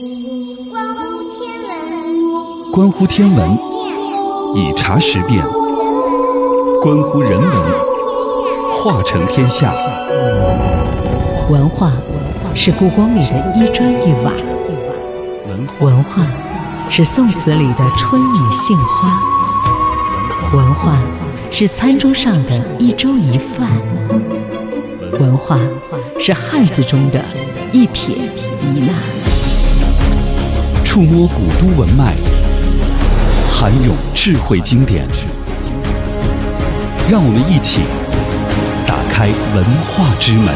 关乎天文，以察时变；关乎人文，化成天下。 文化是故宫里的一砖一瓦，文化是宋词里的春雨杏花，文化是餐桌上的一粥一饭，文化是汉字中的一撇一捺。 触摸古都文脉，涵咏智慧经典，让我们一起打开文化之门。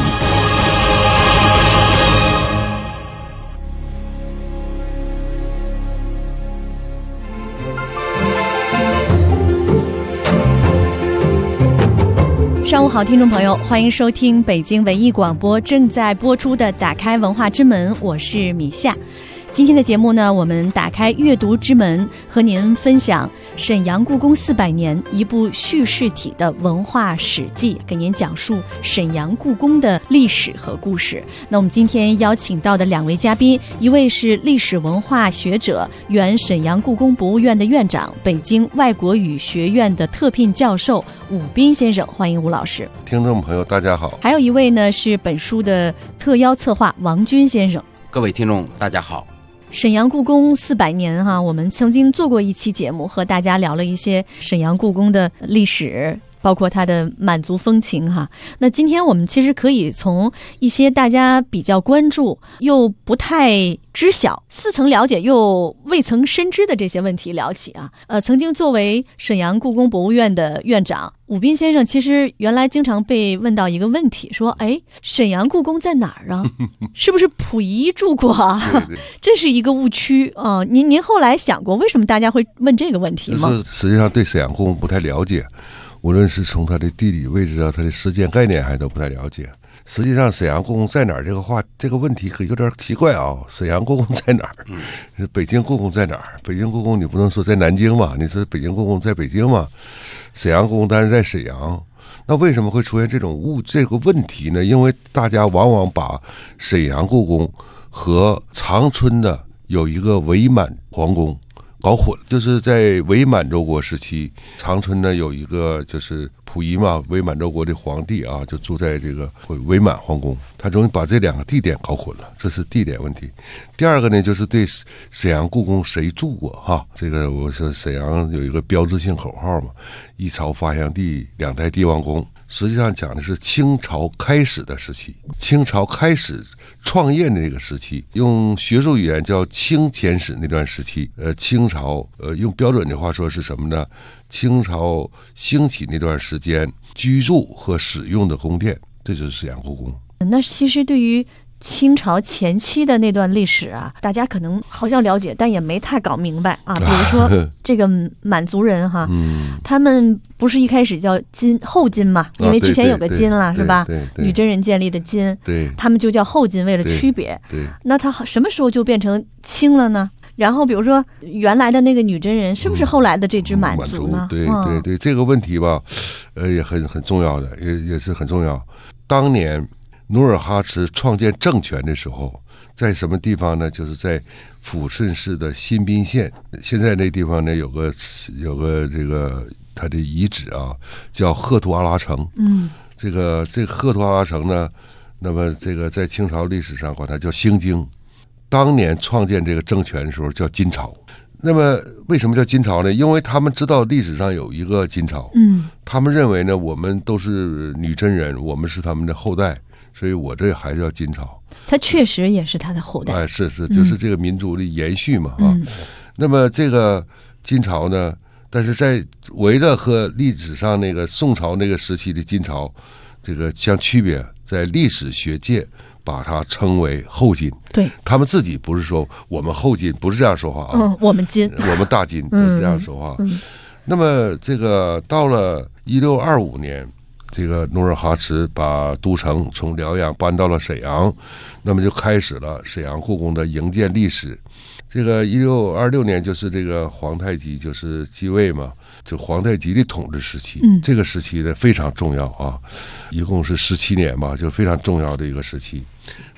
上午好，听众朋友，欢迎收听北京文艺广播正在播出的《打开文化之门》，我是米夏。今天的节目呢，我们打开阅读之门，和您分享沈阳故宫400年一部叙事体的文化史记，给您讲述沈阳故宫的历史和故事。那我们今天邀请到的2位嘉宾，一位是历史文化学者，原沈阳故宫博物院的院长，北京外国语学院的特聘教授武斌先生，欢迎武老师。 听众朋友大家好。 还有一位呢是本书的特邀策划王军先生。 各位听众大家好。 沈阳故宫400年我们曾经做过一期节目，和大家聊了一些沈阳故宫的历史，包括它的满族风情那今天我们其实可以从一些大家比较关注又不太知晓、似曾了解又未曾深知的这些问题聊起曾经作为沈阳故宫博物院的院长武斌先生，其实原来经常被问到一个问题，说沈阳故宫在哪儿啊？是不是溥仪住过对这是一个误区您后来想过为什么大家会问这个问题吗？ 就是实际上对沈阳故宫不太了解，无论是从它的地理位置它的时间概念还都不太了解。实际上沈阳故宫在哪儿这个问题可有点奇怪沈阳故宫在哪儿？北京故宫在哪儿？北京故宫你不能说在南京嘛，你说北京故宫在北京嘛，沈阳故宫当然在沈阳。那为什么会出现这个问题呢？因为大家往往把沈阳故宫和长春的有一个伪满皇宫搞混，就是在伪满洲国时期，长春呢有一个就是溥仪嘛，伪满洲国的皇帝就住在这个伪满皇宫，他容易把这2个地点搞混了，这是地点问题。第二个呢，就是对沈阳故宫谁住过这个我说沈阳有一个标志性口号嘛，一朝发祥地，2代帝王宫。实际上讲的是清朝开始的时期，清朝开始创业的那个时期，用学术语言叫清前史那段时期。清朝用标准的话说是什么呢？清朝兴起那段时间居住和使用的宫殿，这就是沈阳故宫。 那其实对于清朝前期的那段历史大家可能好像了解，但也没太搞明白比如说这个满族人他们不是一开始叫金后金嘛，因为之前有个金了是吧？女真人建立的金，他们就叫后金，为了区别。那他什么时候就变成清了呢？然后比如说原来的那个女真人是不是后来的这支满族呢？ 对，这个问题吧也很重要的，也是很重要。当年努尔哈赤创建政权的时候，在什么地方呢？就是在抚顺市的新宾县，现在那地方呢有个这个它的遗址叫赫图阿拉城。这个赫图阿拉城呢，那么这个在清朝历史上管它叫兴京。当年创建这个政权的时候叫金朝。那么为什么叫金朝呢？因为他们知道历史上有一个金朝，他们认为呢我们都是女真人，我们是他们的后代，所以我这还是叫金朝。 他确实也是他的后代。 是，就是这个民族的延续嘛那么这个金朝呢，但是在为了和历史上那个宋朝那个时期的金朝这个相区别，在历史学界把它称为后金。 对， 他们自己不是说我们后金，不是这样说话我们金， 我们大金，不是这样说话。那么这个到了1625年，这个努尔哈赤把都城从辽阳搬到了沈阳，那么就开始了沈阳故宫的营建历史。这个1626年就是这个皇太极就是继位嘛，就皇太极的统治时期，这个时期呢非常重要一共是17年吧，就非常重要的一个时期。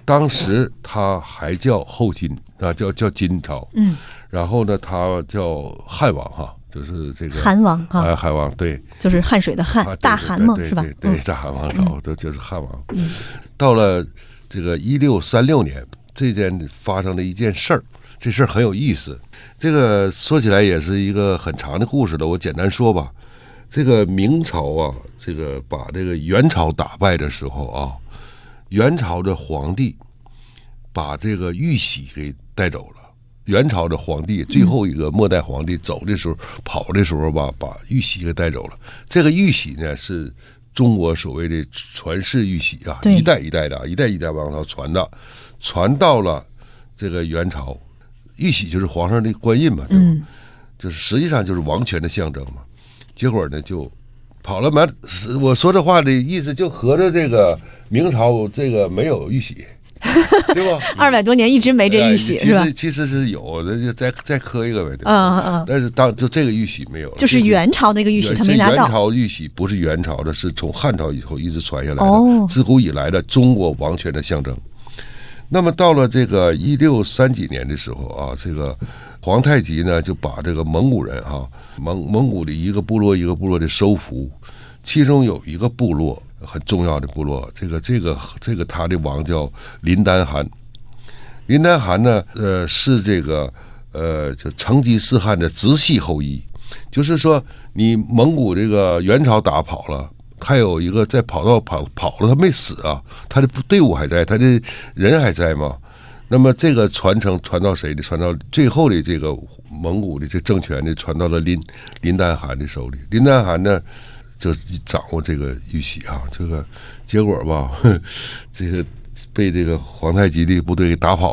当时他还叫后金啊，叫金朝。然后呢，他叫汉王哈，就是这个韩王哈， 韩王对， 就是汉水的汉，大韩嘛，是吧？ 对，大韩王朝都就是汉王。到了这个1636年，这件发生了一件事儿，这事儿很有意思。这个说起来也是一个很长的故事了，我简单说吧。这个明朝啊，这个把这个元朝打败的时候啊，元朝的皇帝把这个玉玺给带走了。元朝的皇帝最后一个末代皇帝走的时候，跑的时候吧，把玉玺给带走了。这个玉玺呢，是中国所谓的传世玉玺啊，一代一代的，一代一代往上传的，传到了这个元朝。玉玺就是皇上的官印嘛，对吧？就是实际上就是王权的象征嘛。结果呢，就跑了满。我说这话的意思，就合着这个明朝这个没有玉玺，对吧 ？200多年一直没这玉玺，是吧？ 其实是有的，就再刻一个呗，对吧？但是就这个玉玺没有了， 就是元朝那个玉玺他没拿到。 元朝玉玺不是元朝的，是从汉朝以后一直传下来的，自古以来的中国王权的象征。那么到了这个1630几年的时候啊，这个皇太极呢就把这个蒙古人蒙古的一个部落一个部落的收服，其中有一个部落很重要的部落，这个他的王叫林丹汗。林丹汗呢，是这个就成吉思汗的直系后裔，就是说你蒙古这个元朝打跑了。还有一个在跑了，他没死啊，他的队伍还在，他的人还在嘛。那么这个传承传到谁的？传到最后的这个蒙古的这政权呢，传到了林丹汗的手里。林丹汗呢，就掌握这个玉玺啊。这个结果吧，这个被这个皇太极的部队给打垮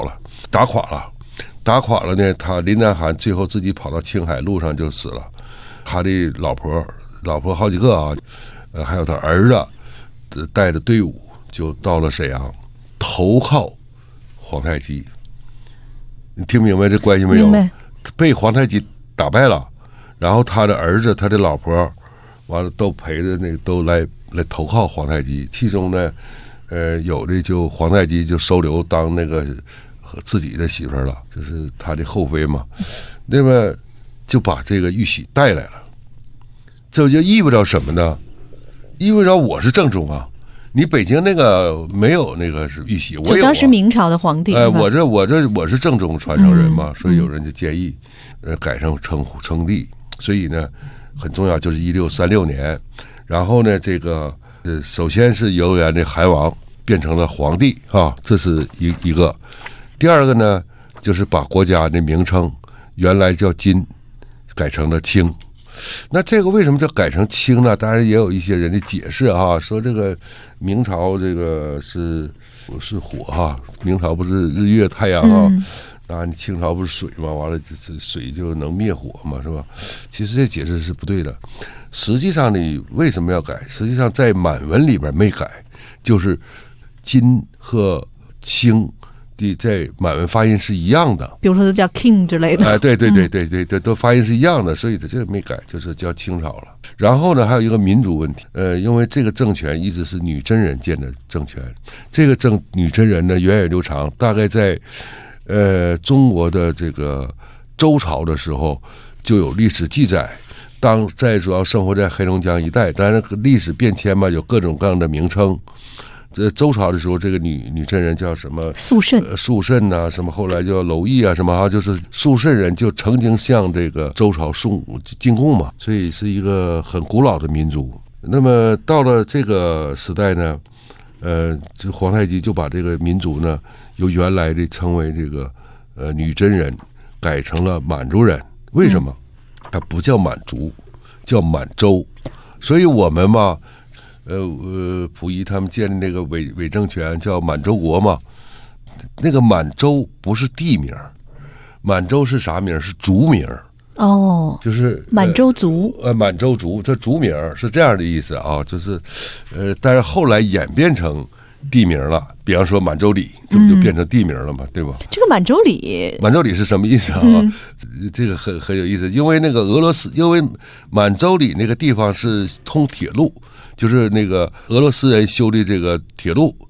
了呢。他林丹汗最后自己跑到青海路上就死了，他的老婆好几个啊。还有他儿子带着队伍就到了沈阳，投靠皇太极。你听明白这关系没有？ 明白。 被皇太极打败了，然后他的儿子、他的老婆，完了都陪着那个都来投靠皇太极。其中呢，有的就皇太极就收留当那个自己的媳妇了，就是他的后妃嘛。那么就把这个玉玺带来了，这就意味着什么呢？意味着我是正宗啊，你北京那个没有那个是玉玺，我有、啊。 就当时明朝的皇帝， 我是正宗传承人嘛，所以有人就建议，改成称帝。所以呢，很重要，就是1636年，然后呢，这个首先是由原的韩王变成了皇帝啊，这是一个。第二个呢，就是把国家的名称原来叫金，改成了清。那这个为什么叫改成清呢？当然也有一些人的解释啊，说这个明朝这个是火哈，明朝不是日月太阳啊，那你清朝不是水嘛，完了这水就能灭火嘛，是吧？其实这解释是不对的。实际上你为什么要改？实际上在满文里边没改，就是金和清的在满文发音是一样的， 比如说都叫 king 之类的。 哎，对，都发音是一样的，所以这个没改，就是叫清朝了。然后呢，还有一个民族问题，因为这个政权一直是女真人建的政权，这个女真人呢源远流长，大概在中国的这个周朝的时候就有历史记载。当在主要生活在黑龙江一带，当然历史变迁嘛，有各种各样的名称。这周朝的时候，这个女真人叫什么？ 肃慎呐，什么后来叫娄毅啊，什么就是肃慎人就曾经向这个周朝进贡嘛，所以是一个很古老的民族。那么到了这个时代呢，这皇太极就把这个民族呢由原来的称为这个女真人，改成了满族人。为什么？它不叫满族，叫满洲。所以我们嘛。溥仪他们建的那个伪政权叫满洲国嘛，那个满洲不是地名，满洲是啥名？是族名。哦，就是满洲族。 满洲族，这族名是这样的意思啊，就是但是后来演变成地名了，比方说满洲里，这不就变成地名了嘛，对吧？ 这个满洲里是什么意思啊？这个很有意思，因为那个俄罗斯，因为满洲里那个地方是通铁路。就是那个俄罗斯人修的这个铁路，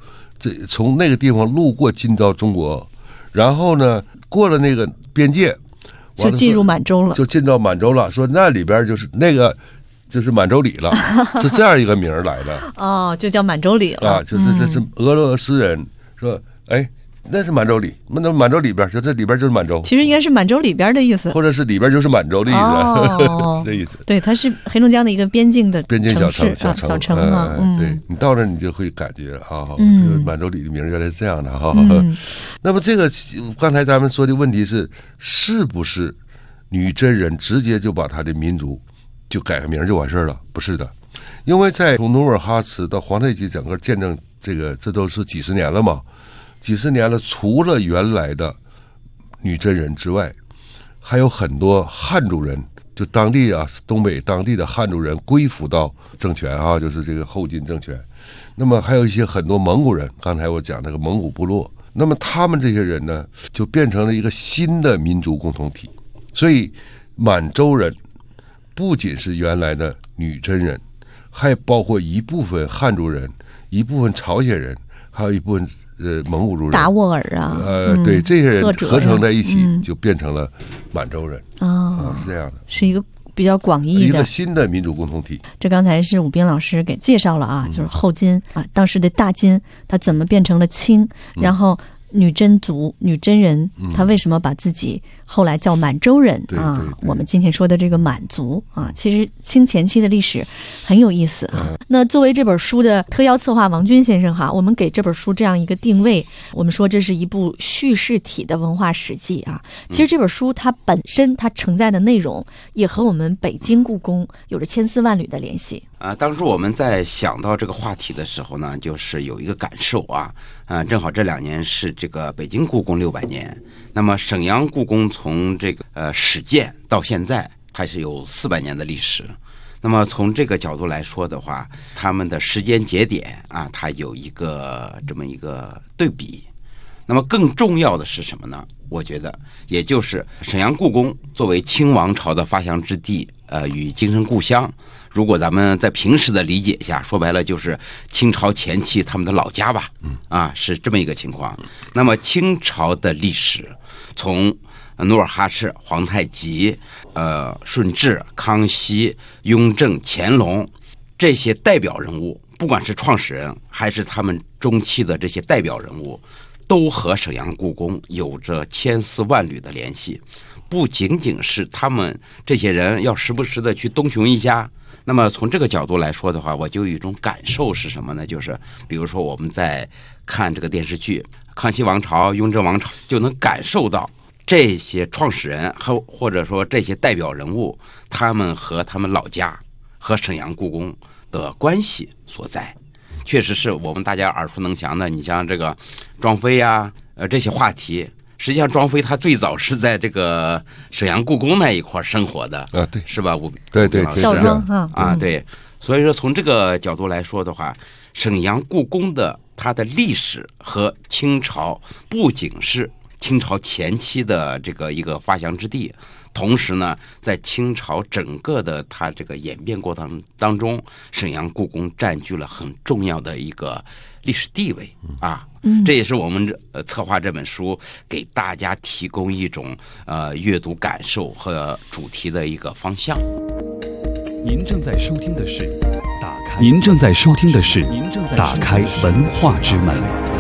从那个地方路过进到中国，然后呢过了那个边界， 就进入满洲了， 就进到满洲了。说那里边就是那个就是满洲里了，是这样一个名儿来的。 哦，就叫满洲里了。 就是这是俄罗斯人说，哎。那是满洲里，那满洲里边，就这里边就是满洲。 其实应该是满洲里边的意思， 或者是里边就是满洲的意思，这意思。 对，它是黑龙江的一个边境小城嘛。 对，你到那你就会感觉这个满洲里的名原来是这样的那么这个刚才咱们说的问题是不是女真人直接就把他的民族就改个名就完事了？不是的，因为从努尔哈赤到皇太极整个见证这都是几十年了嘛。几十年了，除了原来的女真人之外，还有很多汉族人，就当地东北当地的汉族人归附到政权就是这个后金政权。那么还有一些很多蒙古人，刚才我讲那个蒙古部落，那么他们这些人呢，就变成了一个新的民族共同体。所以满洲人不仅是原来的女真人，还包括一部分汉族人，一部分朝鲜人，还有一部分蒙古族人， 达斡尔对，这些人合成在一起，就变成了满洲人是这样的， 是一个比较广义的一个新的民族共同体。 这刚才是武斌老师给介绍了就是后金当时的大金，他怎么变成了清，然后女真族、女真人，他为什么把自己后来叫满洲人我们今天说的这个满族其实清前期的历史很有意思那作为这本书的特邀策划王军先生我们给这本书这样一个定位，我们说这是一部叙事体的文化史记其实这本书它本身它承载的内容也和我们北京故宫有着千丝万缕的联系当时我们在想到这个话题的时候呢，就是有一个感受正好这2年是这个北京故宫600年，那么沈阳故宫从这个始建到现在还是有400年的历史。那么从这个角度来说的话，他们的时间节点它有一个这么一个对比。那么更重要的是什么呢？我觉得也就是沈阳故宫作为清王朝的发祥之地与精神故乡，如果咱们在平时的理解一下，说白了就是清朝前期他们的老家吧是这么一个情况。那么清朝的历史从努尔哈赤、皇太极顺治、康熙、雍正、乾隆这些代表人物，不管是创始人还是他们中期的这些代表人物，都和沈阳故宫有着千丝万缕的联系。不仅仅是他们这些人要时不时的去东巡一下。那么从这个角度来说的话，我就有一种感受是什么呢？就是比如说我们在看这个电视剧康熙王朝、雍正王朝，就能感受到这些创始人或者说这些代表人物，他们和他们老家和沈阳故宫的关系所在。确实是我们大家耳熟能详的，你像这个庄妃这些话题，实际上庄妃她最早是在这个沈阳故宫那一块生活的对， 是吧？ 对孝庄对。所以说从这个角度来说的话，沈阳故宫的它的历史和清朝不仅是清朝前期的这个一个发祥之地，同时呢，在清朝整个的它这个演变过程当中，沈阳故宫占据了很重要的一个历史地位这也是我们策划这本书给大家提供一种阅读感受和主题的一个方向。 您正在收听的是打开文化之门。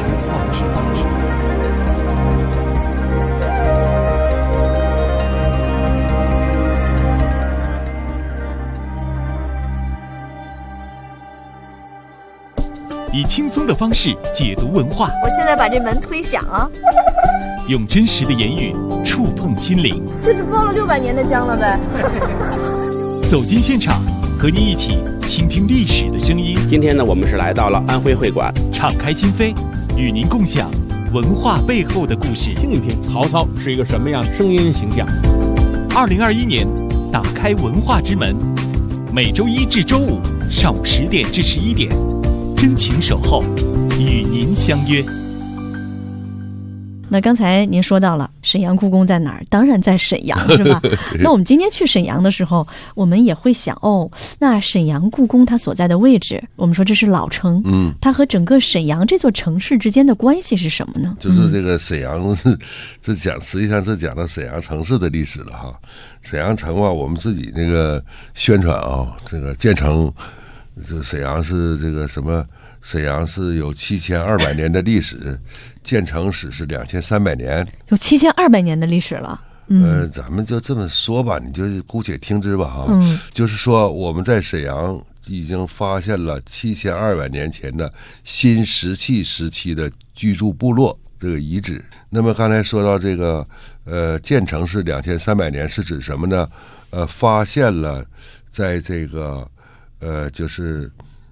以轻松的方式解读文化， 我现在把这门推响用真实的言语触碰心灵。 这是包了600年的姜了呗。 走进现场，和您一起倾听历史的声音。 今天呢，我们是来到了安徽会馆， 敞开心扉，与您共享文化背后的故事。 听一听曹操是一个什么样的声音形象。 2021年，打开文化之门，每周1至周5上午10点至11点。真情守候，与您相约。 那刚才您说到了沈阳故宫在哪儿？当然在沈阳，是吧？那我们今天去沈阳的时候，我们也会想，那沈阳故宫它所在的位置，我们说这是老城，它和整个沈阳这座城市之间的关系是什么呢？ 就是这个沈阳，实际上是讲到沈阳城市的历史了哈。沈阳城啊，我们自己那个宣传啊，这个建成，这沈阳是这个什么？沈阳是有7200年的历史，建成史是2300年， 有7200年的历史了。 咱们就这么说吧，你就姑且听之吧哈。就是说我们在沈阳已经发现了7200年前的新石器时期的居住部落这个遗址。那么刚才说到这个建成是2300年，是指什么呢？发现了在这个就是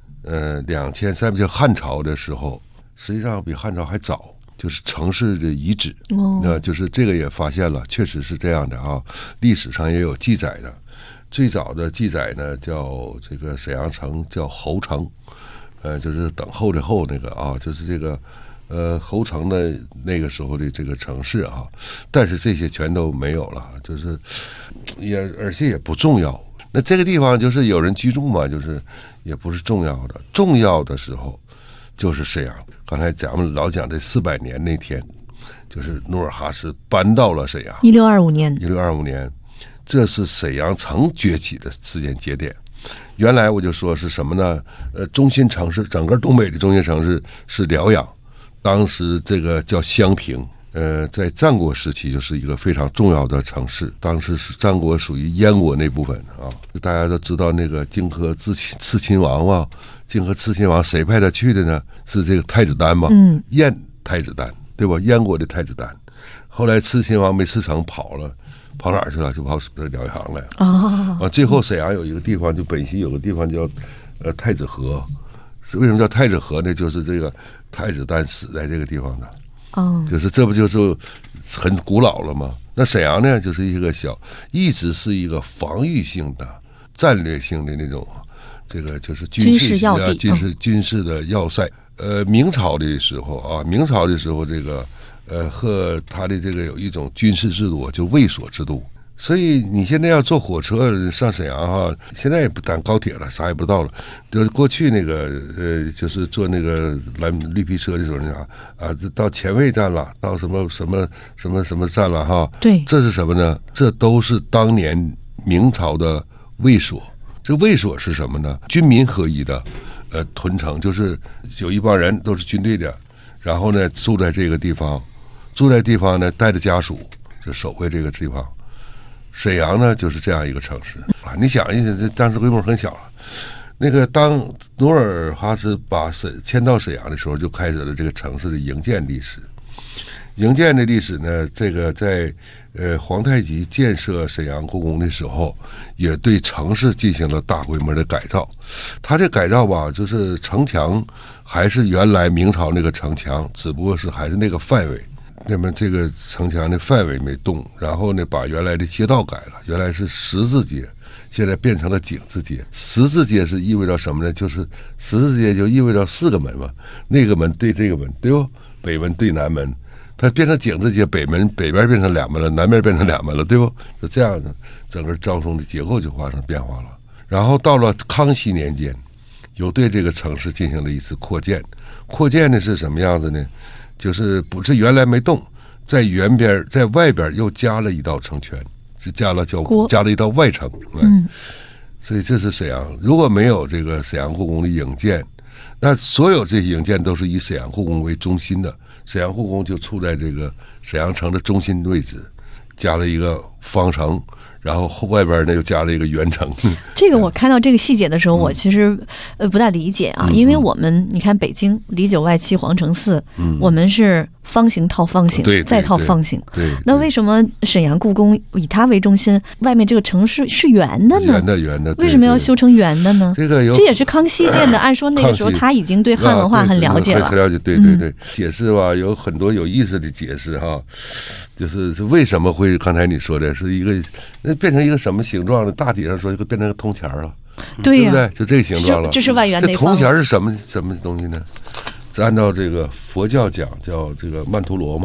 2300就汉朝的时候，实际上比汉朝还早，就是城市的遗址。就是这个也发现了，确实是这样的啊，历史上也有记载的。最早的记载呢，叫这个沈阳城叫侯城，就是等候的候那个啊，就是这个侯城的那个时候的这个城市啊。但是这些全都没有了，就是而且也不重要。那这个地方就是有人居住嘛，就是也不是重要的。重要的时候就是沈阳。刚才咱们老讲这400年那天，就是努尔哈赤搬到了沈阳。 1625年 ，1625年，这是沈阳城崛起的时间节点。原来我就说是什么呢？中心城市，整个东北的中心城市是辽阳，当时这个叫襄平。在战国时期就是一个非常重要的城市，当时是战国属于燕国那部分啊。大家都知道那个荆轲刺秦王嘛，荆轲刺秦王谁派他去的呢？是这个太子丹嘛，燕太子丹，对吧？燕国的太子丹，后来刺秦王没刺成，跑哪儿去了？就跑辽阳来。最后沈阳有一个地方，就本溪有个地方叫太子河。为什么叫太子河呢？就是这个太子丹死在这个地方的。就是这不就是很古老了吗？那沈阳呢，就是一个一直是一个防御性的、战略性的那种，这个就是军事要地、军事的要塞。明朝的时候这个和他的这个有一种军事制度，就卫所制度。所以你现在要坐火车上沈阳哈，现在也不当高铁了，啥也不到了。就是过去那个就是坐那个绿皮车的时候，到前卫站了，到什么站了哈。 对， 这是什么呢？这都是当年明朝的卫所。这卫所是什么呢？军民合一的屯城，就是有一帮人都是军队的，然后呢住在这个地方，呢带着家属就守卫这个地方。沈阳呢就是这样一个城市啊，你想一想，这当时规模很小了。那个当努尔哈赤把迁到沈阳的时候，就开始了这个城市的营建历史。营建的历史呢，这个在皇太极建设沈阳故宫的时候，也对城市进行了大规模的改造。他这改造吧，就是城墙还是原来明朝那个城墙，只不过是还是那个范围。那么这个城墙的范围没动，然后呢，把原来的街道改了，原来是十字街，现在变成了井字街。十字街是意味着什么呢？就是十字街就意味着4个门嘛，那个门对这个门，对不？北门对南门，它变成井字街，北边变成2门了，南边变成2门了，对不？就这样的，整个交通的结构就发生变化了。然后到了康熙年间，又对这个城市进行了一次扩建。扩建的是什么样子呢？就是不是原来没动，在外边又加了一道城圈，是加了一道外城。所以这是沈阳。如果没有这个沈阳故宫的营建，那所有这些营建都是以沈阳故宫为中心的。沈阳故宫就处在这个沈阳城的中心位置，加了一个方城，然后外边呢又加了一个圆城。 这个我看到这个细节的时候，我其实不大理解啊，因为我们你看北京里9外7皇城4，我们是方形套方形，再套方形。 对， 那为什么沈阳故宫以它为中心，外面这个城市是圆的呢？ 圆的。 为什么要修成圆的呢？ 这也是康熙建的。按说那个时候他已经对汉文化很了解了。 很了解，对。解释吧，有很多有意思的解释哈，就是为什么会刚才你说的是一个变成一个什么形状呢？大体上说就变成个铜钱了， 对呀， 对不对？就这个形状了。 这是外圆内方。 这铜钱是什么东西呢？按照这个佛教讲叫这个曼陀罗嘛，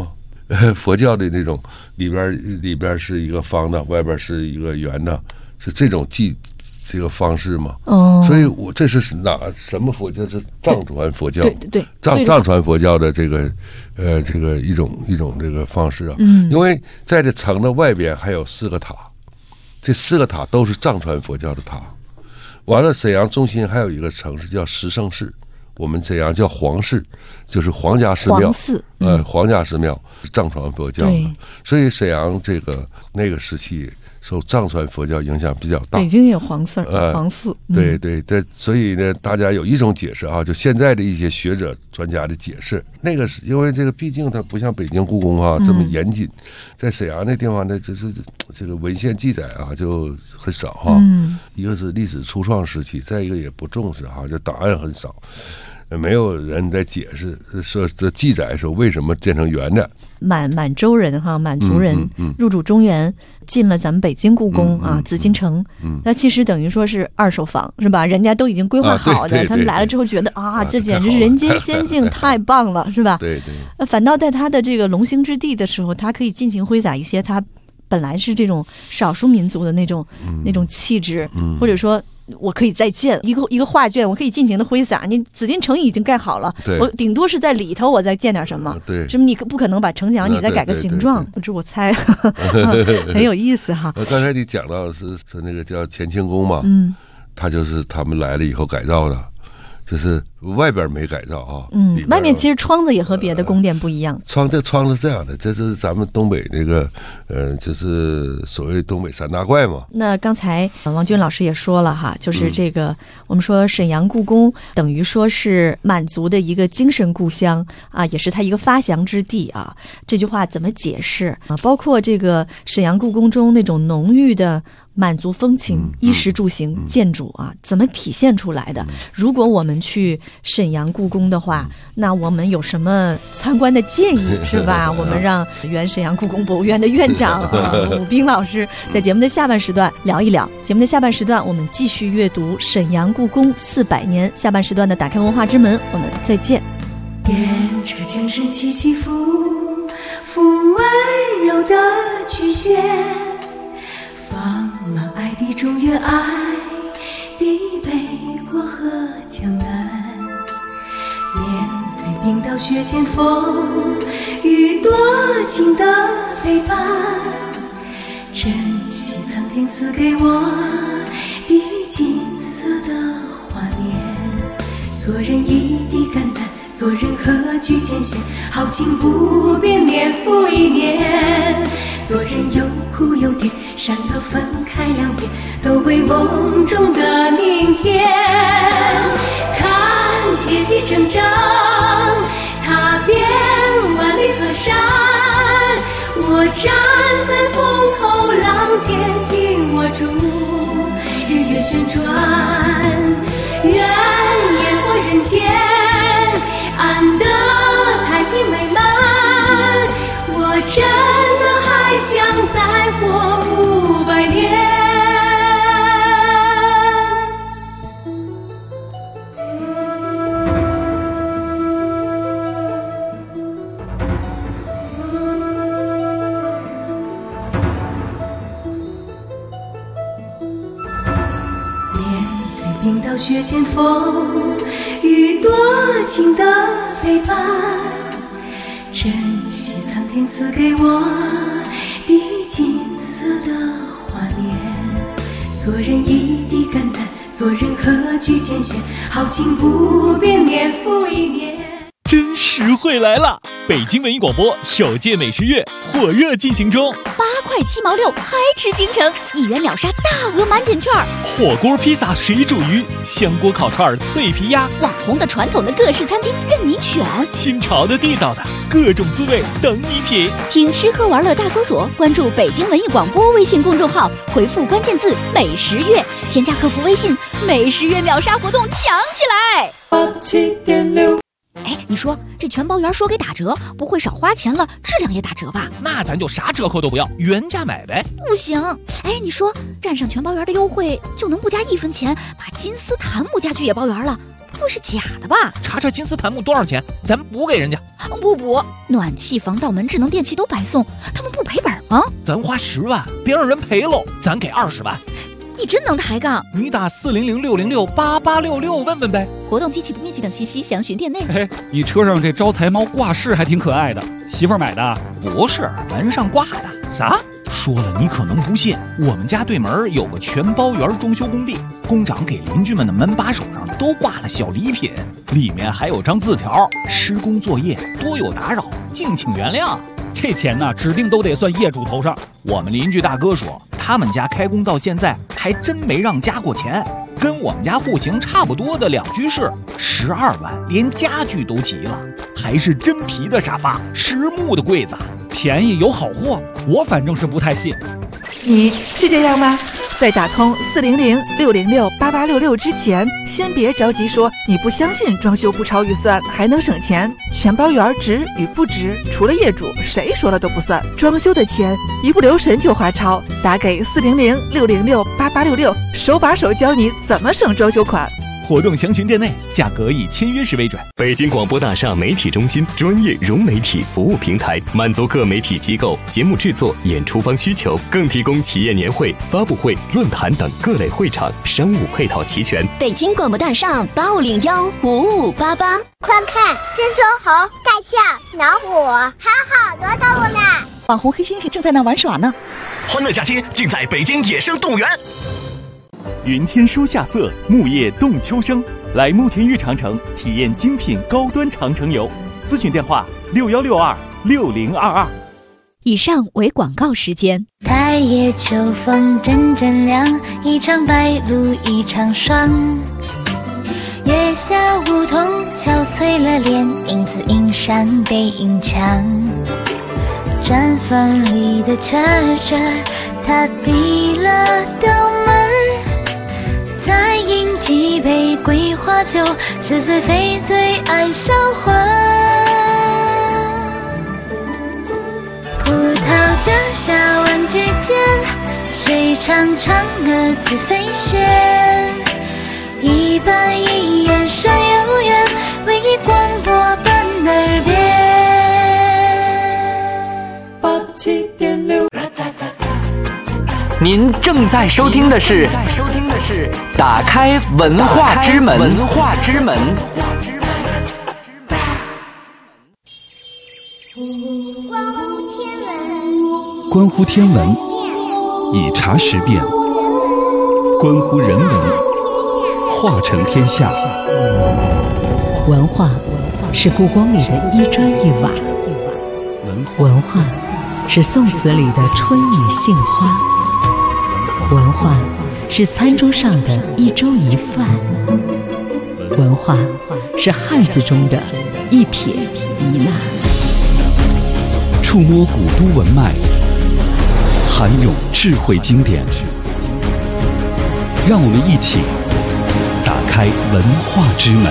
佛教的那种里边是一个方的，外边是一个圆的，是这种这个方式嘛。所以我这是什么佛教？是藏传佛教。 对， 藏传佛教的这个这个一种这个方式啊。因为在这城的外边还有4个塔，这4个塔都是藏传佛教的塔。完了，沈阳中心还有一个城市叫石胜寺。我们沈阳叫皇寺，就是皇家寺庙。 皇寺， 皇家寺庙是藏传佛教的，所以沈阳那个时期受藏传佛教影响比较大。 北京也有皇寺，皇寺。 对，所以呢，大家有一种解释啊，就现在的一些学者专家的解释，那个是因为这个毕竟它不像北京故宫啊这么严谨，在沈阳那地方呢，就是这个文献记载啊就很少哈。一个是历史初创时期，再一个也不重视哈，这档案很少。没有人在解释说这记载说为什么建成圆的。 满洲人哈，满族人入主中原，进了咱们北京故宫啊，紫禁城。那其实等于说是2手房是吧？人家都已经规划好的，他们来了之后觉得这简直是人间仙境，太棒了，是吧？ 对。 反倒在他的这个龙兴之地的时候，他可以尽情挥洒一些他本来是这种少数民族的那种气质，或者说。我可以再建一个画卷，我可以尽情的挥洒。你紫禁城已经盖好了，我顶多是在里头我再建点什么。 对， 什么你不可能把城墙你再改个形状，这我猜很有意思哈。 刚才你讲到是那个叫乾清宫嘛，它就是他们来了以后改造的。就是外边没改造啊， 外面其实窗子也和别的宫殿不一样。 窗子是这样的，这是咱们东北那个，就是所谓东北3大怪嘛。 那刚才王军老师也说了哈，就是这个我们说沈阳故宫等于说是满族的一个精神故乡啊，也是他一个发祥之地啊。这句话怎么解释啊？包括这个沈阳故宫中那种浓郁的满族风情，衣食住行、建筑啊，怎么体现出来的？如果我们去沈阳故宫的话，那我们有什么参观的建议是吧？我们让原沈阳故宫博物院的院长武斌老师在节目的下半时段聊一聊。节目的下半时段，我们继续阅读沈阳故宫400年。下半时段的打开文化之门，我们再见。 沿着精神起起伏，抚温柔的曲线。放满爱的中原爱的北国和江南，面对冰刀雪剑风雨多情的陪伴，珍惜苍天赐给我的金色的画面。做人一地肝胆，做人何惧艰险，豪情不变，年复一年。做人有苦有甜，山河分开两边，都为梦中的明天。看天地铮铮，踏遍万里河山，我站在风口浪尖，紧握住日月旋转。愿烟火人间安得太平美满，我真的还想再活500年。面对冰刀雪剑风雨多情的陪伴，珍惜苍天赐给我的金色的画面。做人一地肝胆，做人何惧艰险，豪情不变，年复一年。 真实惠来了！北京文艺广播首届美食月火热进行中 ，8块7毛6，嗨吃京城，1元秒杀大额满减券， 火锅、披萨、水煮鱼、香锅、烤串、脆皮鸭， 网红的、传统的各式餐厅任你选， 新潮的、地道的各种滋味等你品。 听吃喝玩乐大搜索，关注北京文艺广播微信公众号，回复关键字美食月，添加客服微信，美食月秒杀活动抢起来 87.6。 哎，你说这全包圆说给打折，不会少花钱了，质量也打折吧？ 那咱就啥折扣都不要，原价买呗。 不行，哎，你说占上全包圆的优惠，就能不加1分钱，把金丝檀木家具也包圆了， 不会是假的吧？ 查查金斯坦墓多少钱，咱补给人家。 不，暖气、防盗门、智能电器都白送，他们不赔本吗？ 咱花10万，别让人赔喽，咱给20万。 你真能抬杠！ 你打400-606-8866问问呗。 活动、机器不面积等信息详询店内。 嘿，你车上这招财猫挂饰还挺可爱的，媳妇儿买的？ 不是，门上挂的。 啥？ 说了你可能不信，我们家对门有个全包园装修工地，工长给邻居们的门把手上都挂了小礼品，里面还有张字条：施工作业多有打扰，敬请原谅。 这钱呢，指定都得算业主头上。 我们邻居大哥说，他们家开工到现在还真没让加过钱，跟我们家户型差不多的2居室，12万，连家具都齐了，还是真皮的沙发，实木的柜子， 便宜有好货，我反正是不太信。 你是这样吗？在打通400-606-8866之前，先别着急说你不相信装修不超预算还能省钱，全包园值与不值，除了业主，谁说了都不算。装修的钱一不留神就花超，打给400-606-8866，手把手教你怎么省装修款。 活动详询店内，价格以签约时为准。 北京广播大厦媒体中心专业融媒体服务平台，满足各媒体机构节目制作、演出方需求，更提供企业年会、发布会、论坛等各类会场，商务配套齐全。 北京广播大厦850-5588， 快看，这只猴、大象、老虎，还有好多动物呢。 网红黑猩猩正在那玩耍呢。 欢乐假期尽在北京野生动物园。 云天书夏色，木叶动秋声。来慕田峪长城体验精品高端长城游，咨询电话61626022。 以上为广告时间。 太夜秋风阵阵凉，一场白露一场霜。月下梧桐憔悴了脸，影子映上背影墙。毡房里的车旋，他递了刀门，再饮几杯桂花酒，似水非醉爱销魂。葡萄架下玩具间，谁唱嫦娥自飞仙？一板一眼闪悠远，唯一广播伴耳边。87.6。 您正在收听的是打开文化之门。 关乎天文，以茶识辨；关乎人文，化成天下。 文化是故宫里的一砖一瓦，文化是宋词里的春雨杏花，文化是餐桌上的一粥一饭，文化是汉字中的一撇一捺。 触摸古都文脉，涵涌智慧经典，让我们一起打开文化之门。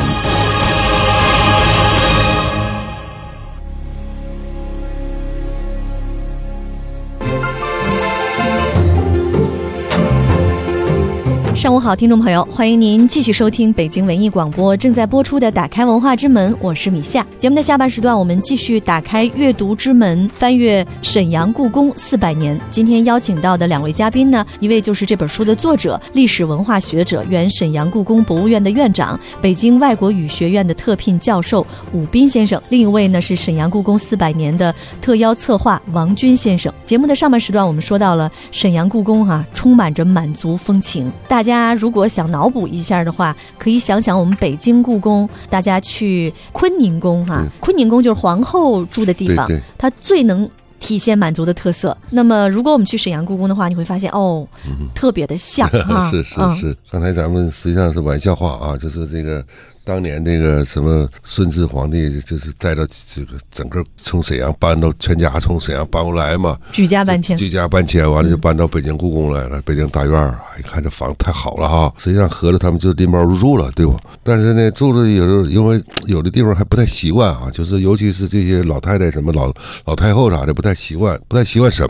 上午好，听众朋友，欢迎您继续收听北京文艺广播正在播出的打开文化之门，我是米夏。节目的下半时段，我们继续打开阅读之门，翻阅沈阳故宫400年。今天邀请到的2位嘉宾呢，一位就是这本书的作者，历史文化学者，原沈阳故宫博物院的院长，北京外国语学院的特聘教授武斌先生；另一位呢是沈阳故宫400年的特邀策划王军先生。节目的上半时段，我们说到了沈阳故宫充满着满族风情。大家如果想脑补一下的话，可以想想我们北京故宫，大家去坤宁宫坤宁宫就是皇后住的地方，对对，它最能体现满族的特色。那么如果我们去沈阳故宫的话，你会发现特别的像是刚才咱们实际上是玩笑话啊，就是这个当年这个什么顺治皇帝就是带到这个整个从沈阳搬到全家从沈阳搬过来嘛， 举家搬迁完了就搬到北京故宫来了，北京大院一看这房子太好了哈，实际上合着他们就拎包入住了，对吧？但是呢，住了有时候因为有的地方还不太习惯啊，就是尤其是这些老太太什么老太后啥的不太习惯什么。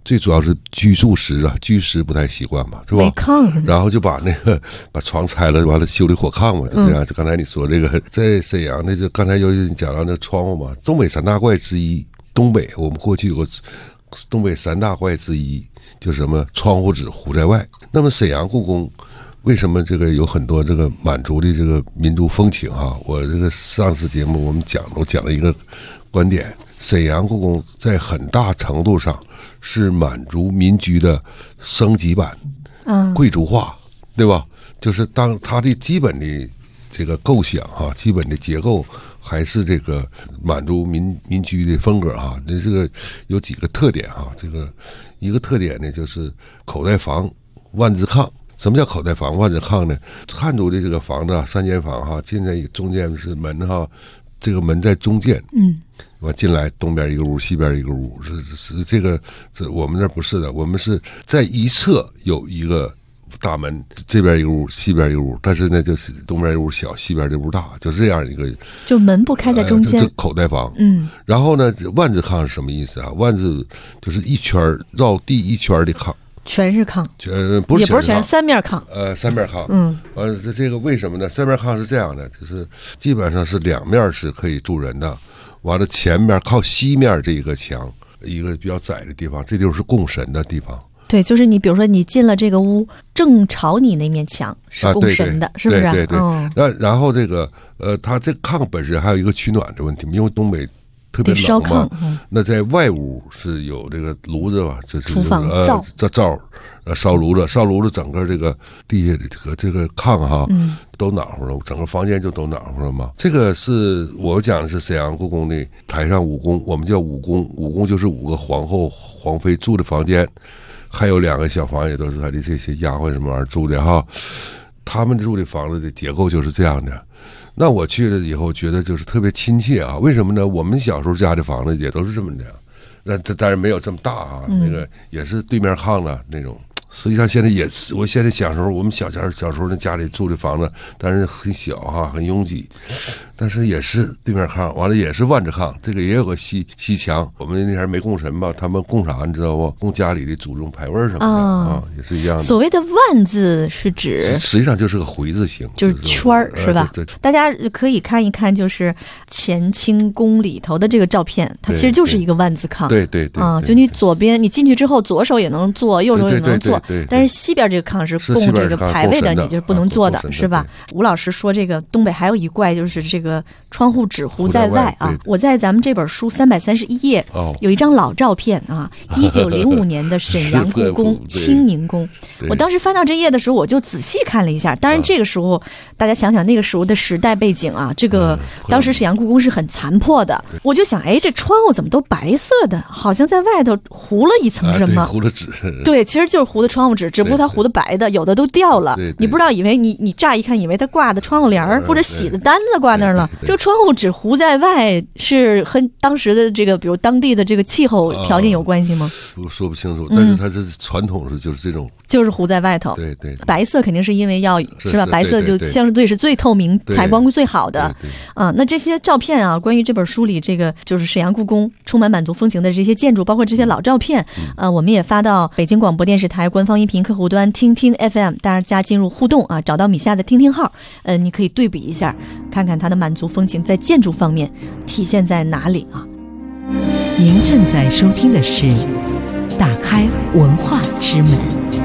最主要是居住时啊，居时不太习惯嘛，是吧？ 没炕是吗？ 然后就把把床拆了，完了修的火炕嘛，就这样。就刚才你说这个，在沈阳那就刚才有你讲到那窗户嘛，东北三大怪之一，东北我们过去有个东北三大怪之一，就是什么窗户纸糊在外。那么沈阳故宫为什么这个有很多这个满族的这个民族风情啊？我这个上次节目我讲了一个观点，沈阳故宫在很大程度上是满族民居的升级版，贵族化，对吧？就是当它的基本的这个构想哈，基本的结构还是这个满族民居的风格哈。那这个有几个特点哈，这个一个特点呢就是口袋房、万字炕。什么叫口袋房、万字炕呢？汉族的这个房子啊，3间房哈，进在中间是门哈，这个门在中间，完进来东边一个屋，西边一个屋，是这个我们那不是的，我们是在一侧有一个大门，这边一个屋，西边一个屋，但是呢就是东边一屋小，西边这屋大，就这样一个， 就门不开在中间， 这口袋房。然后呢，万字炕是什么意思啊？万字就是一圈绕地一圈的炕。 全是炕， 不是也不是全是三面炕， 三面炕，完了这个为什么呢？三面炕是这样的，就是基本上是两面是可以住人的，完了前面靠西面这一个墙，一个比较窄的地方，这就是供神的地方。 对，就是你比如说你进了这个屋，正朝你那面墙是供神的，是不是？ 对。然后这个它这炕本身还有一个取暖的问题，因为东北特别冷嘛，那在外屋是有这个炉子吧，这是厨房灶，烧炉子，整个这个地下的这个炕哈，都暖和了，整个房间就都暖和了嘛。这个是我讲的是沈阳故宫的台上五宫，我们叫五宫，五宫就是5个皇后、皇妃住的房间，还有2个小房也都是他的这些丫鬟什么玩意儿住的哈。他们住的房子的结构就是这样的。那我去了以后觉得就是特别亲切啊，为什么呢？我们小时候家的房子也都是这么的，那当然没有这么大啊，那个也是对面炕了那种。实际上现在也是，我现在想时候我们小时候那家里住的房子，但是很小哈，很拥挤，但是也是对面炕，完了也是万字炕，这个也有个西墙。我们那前没供神吧，他们供啥你知道不？供家里的祖宗牌位什么的啊，也是一样的。 所谓的万字是指实际上就是个回字形， 就是圈儿是吧？ 对， 大家可以看一看，就是乾清宫里头的这个照片，它其实就是一个万字炕。 对啊，就你左边你进去之后，左手也能坐，右手也能坐。但是西边这个炕是供这个牌位的，你就不能坐的，是吧？吴老师说，这个东北还有一怪，就是这个窗户纸糊在外啊。我在咱们这本书331页有一张老照片啊，1905年的沈阳故宫清宁宫。我当时翻到这页的时候，我就仔细看了一下。当然，这个时候大家想想那个时候的时代背景啊，这个当时沈阳故宫是很残破的。我就想，哎，这窗户怎么都白色的？好像在外头糊了一层什么？ 糊了纸。 对，其实就是糊的窗户纸。只不过它糊的白的，有的都掉了，你不知道，以为你乍一看以为它挂的窗户帘儿或者洗的单子挂那儿了。这个窗户纸糊在外是和当时的这个比如当地的这个气候条件有关系吗？ 说不清楚，但是它这传统是就是这种， 就是糊在外头。 对， 白色肯定是因为是吧？白色就相对是最透明、采光最好的。那这些照片啊，关于这本书里这个就是沈阳故宫充满满族风情的这些建筑，包括这些老照片，我们也发到北京广播电视台官方音频客户端听听 FM， 大家进入互动啊，找到米夏的听听号，你可以对比一下，看看它的满族风情在建筑方面体现在哪里啊。 您正在收听的是打开文化之门。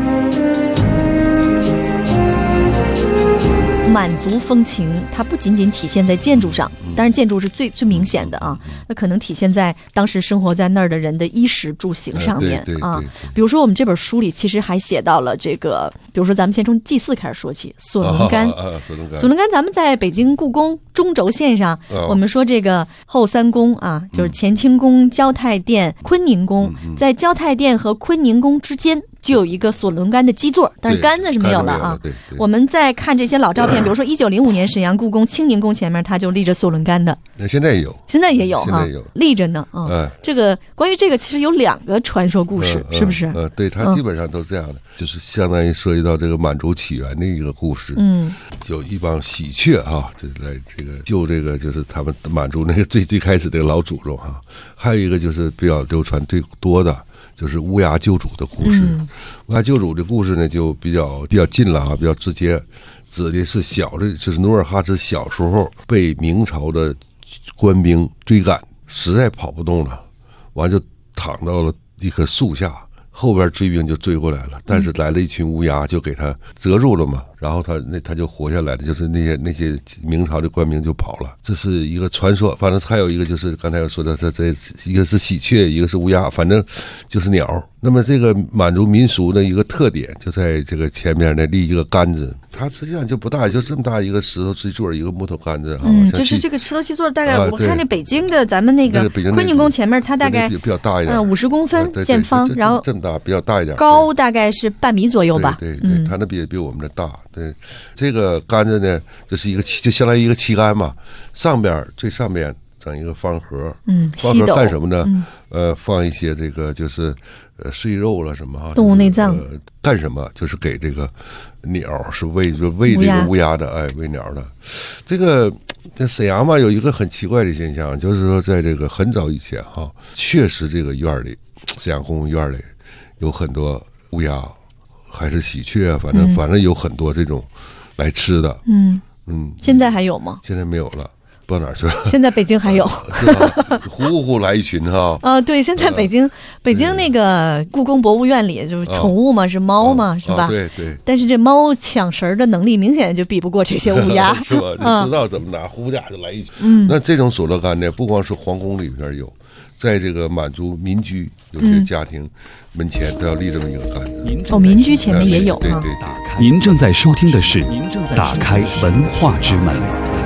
满族风情它不仅仅体现在建筑上，当然建筑是最明显的啊，那可能体现在当时生活在那儿的人的衣食住行上面啊。比如说我们这本书里其实还写到了这个，比如说咱们先从祭祀开始说起，索伦干。索伦干咱们在北京故宫中轴线上，我们说这个后3宫啊，就是乾清宫、交泰殿、坤宁宫，在交泰殿和坤宁宫之间就有一个索伦干的基座，但是杆子是没有了啊。我们再看这些老照片，比如说1905年沈阳故宫清宁宫前面，它就立着索伦干的。 那现在也有， 现在也有哈，立着呢啊。这个关于这个其实有2个传说故事，是不是？ 对，它基本上都是这样的，就是相当于涉及到这个满族起源的一个故事。有一帮喜鹊哈，就是来这个救这个就是他们满族那个最开始这个老祖宗哈， 还有一个就是比较流传最多的就是乌鸦救主的故事。乌鸦救主的故事呢就比较近了啊，比较直接，指的是就是努尔哈赤小时候被明朝的官兵追赶，实在跑不动了，完就躺到了一棵树下，后边追兵就追过来了，但是来了一群乌鸦就给他遮住了嘛，然后他就活下来了，就是那些明朝的官兵就跑了，这是一个传说。反正还有一个就是刚才我说的，这一个是喜鹊，一个是乌鸦，反正就是鸟。那么这个满族民俗的一个特点就在这个前面呢立一个杆子，它实际上就不大，就这么大一个石头基座，一个木头杆子。 就是这个石头基座大概我看那北京的咱们那个坤宁宫前面，它大概比较大一点 ，50公分见方，然后这么大，比较大一点， 高大概是半米左右吧。 对，它那比我们的大。对，这个杆子呢，就是就相当于一个旗杆嘛，最上边整一个方盒，方盒干什么呢？放一些这个就是碎肉了什么哈， 动物内脏， 干什么？就是给这个鸟是喂这个乌鸦的，喂鸟的。这个沈阳嘛有一个很奇怪的现象，就是说在这个很早以前哈，确实这个院里沈阳故宫院里有很多乌鸦。还是喜鹊啊，反正有很多这种来吃的。 现在还有吗？ 现在没有了，不知道哪儿去了。 现在北京还有， 呼来一群哈。 对，现在北京那个故宫博物院里就是宠物嘛，是猫嘛，是吧？ 对。 但是这猫抢食儿的能力明显就比不过这些乌鸦， 是吧？你不知道怎么拿，呼家就来一群。那这种索勒干呢，不光是皇宫里边有。在这个满族民居，有些家庭门前都要立这么一个杆子。 民居前面也有。 对。 您正在收听的是《打开文化之门》。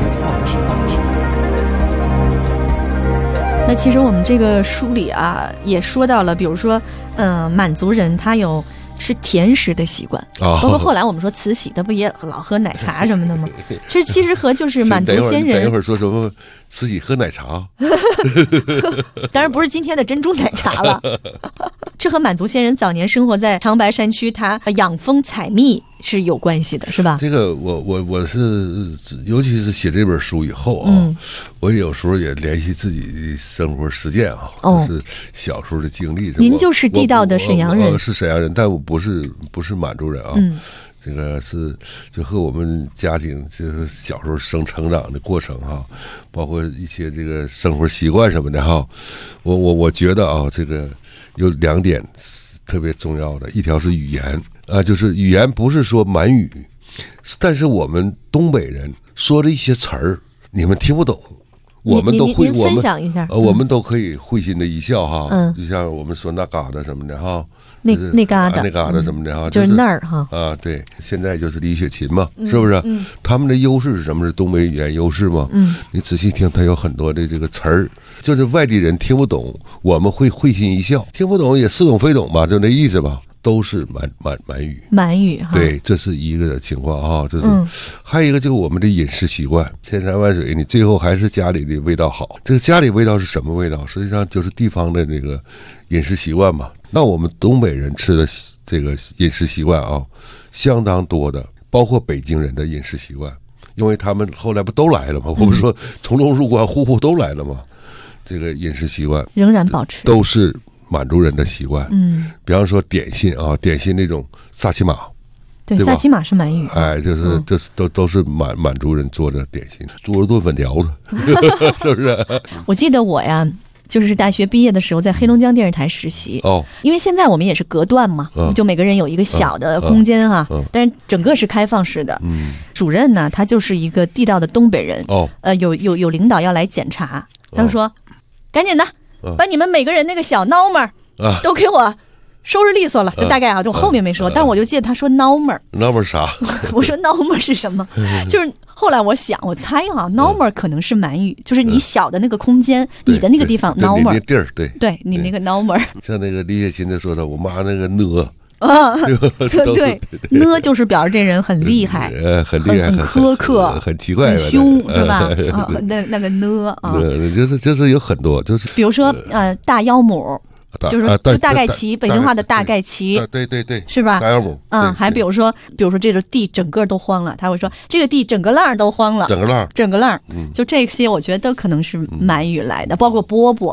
那其实我们这个书里啊，也说到了，比如说，满族人他有吃甜食的习惯，包括后来我们说慈禧，他不也老喝奶茶什么的吗？其实和就是满族先人。 等一会儿说什么慈禧喝奶茶？ 当然不是今天的珍珠奶茶了。这和满族先人早年生活在长白山区，他养蜂采蜜是有关系的，是吧？ 这个我是，尤其是写这本书以后啊，我有时候也联系自己的生活实践啊，就是小时候的经历。 您就是地道的沈阳人， 我是沈阳人，但我不是满族人啊。这个就和我们家庭就是小时候成长的过程哈，包括一些这个生活习惯什么的哈，我觉得啊，这个有2点特别重要的，一条是语言啊，就是语言不是说满语，但是我们东北人说的一些词儿你们听不懂。我们都会， 分享一下， 我们都可以会心的一笑哈，就像我们说那嘎达什么的哈， 那嘎达什么的哈， 就是那儿哈啊，对，现在就是李雪琴嘛，是不是？他们的优势是什么？是东北语言优势嘛？你仔细听，它有很多的这个词儿，就是外地人听不懂，我们会会心一笑，听不懂也似懂非懂吧，就那意思吧。都是满语哈，对，这是一个情况啊，这是还有一个就是我们的饮食习惯，千山万水，你最后还是家里的味道好。这个家里味道是什么味道？实际上就是地方的那个饮食习惯嘛。那我们东北人吃的这个饮食习惯啊，相当多的，包括北京人的饮食习惯，因为他们后来不都来了吗？我们说从龙入关，户都来了嘛，这个饮食习惯仍然保持， 都是满族人的习惯，比方说点心啊，点心那种萨琪玛， 对，萨琪玛是满语， 就是这是都是满族人做的点心，猪肉炖粉条子，是不是？ 我记得我呀，就是大学毕业的时候在黑龙江电视台实习因为现在我们也是隔断嘛，就每个人有一个小的空间哈，但是整个是开放式的。主任呢，他就是一个地道的东北人有领导要来检查，他就说赶紧的。把你们每个人那个小孬们都给我收拾利索了，就大概就后面没说，但我就记得他说孬们啥？ 我说孬们是什么？就是后来我猜孬们可能是满语，就是你小的那个空间，你的那个地方孬们地儿， 对你那个孬们。 像那个李雪琴的说的，我妈那个呢。 对，呢就是表示这人很厉害， 很厉害， 很苛刻， 很奇怪， 很凶，是吧？那个呢啊， 就是有很多，就是比如说大腰母，就是就大概齐，北京话的大概齐， 对， 是吧？ 大腰母， 还比如说这个地整个都荒了，他会说这个地整个浪都荒了，整个浪，就这些，我觉得都可能是满语来的，包括饽饽。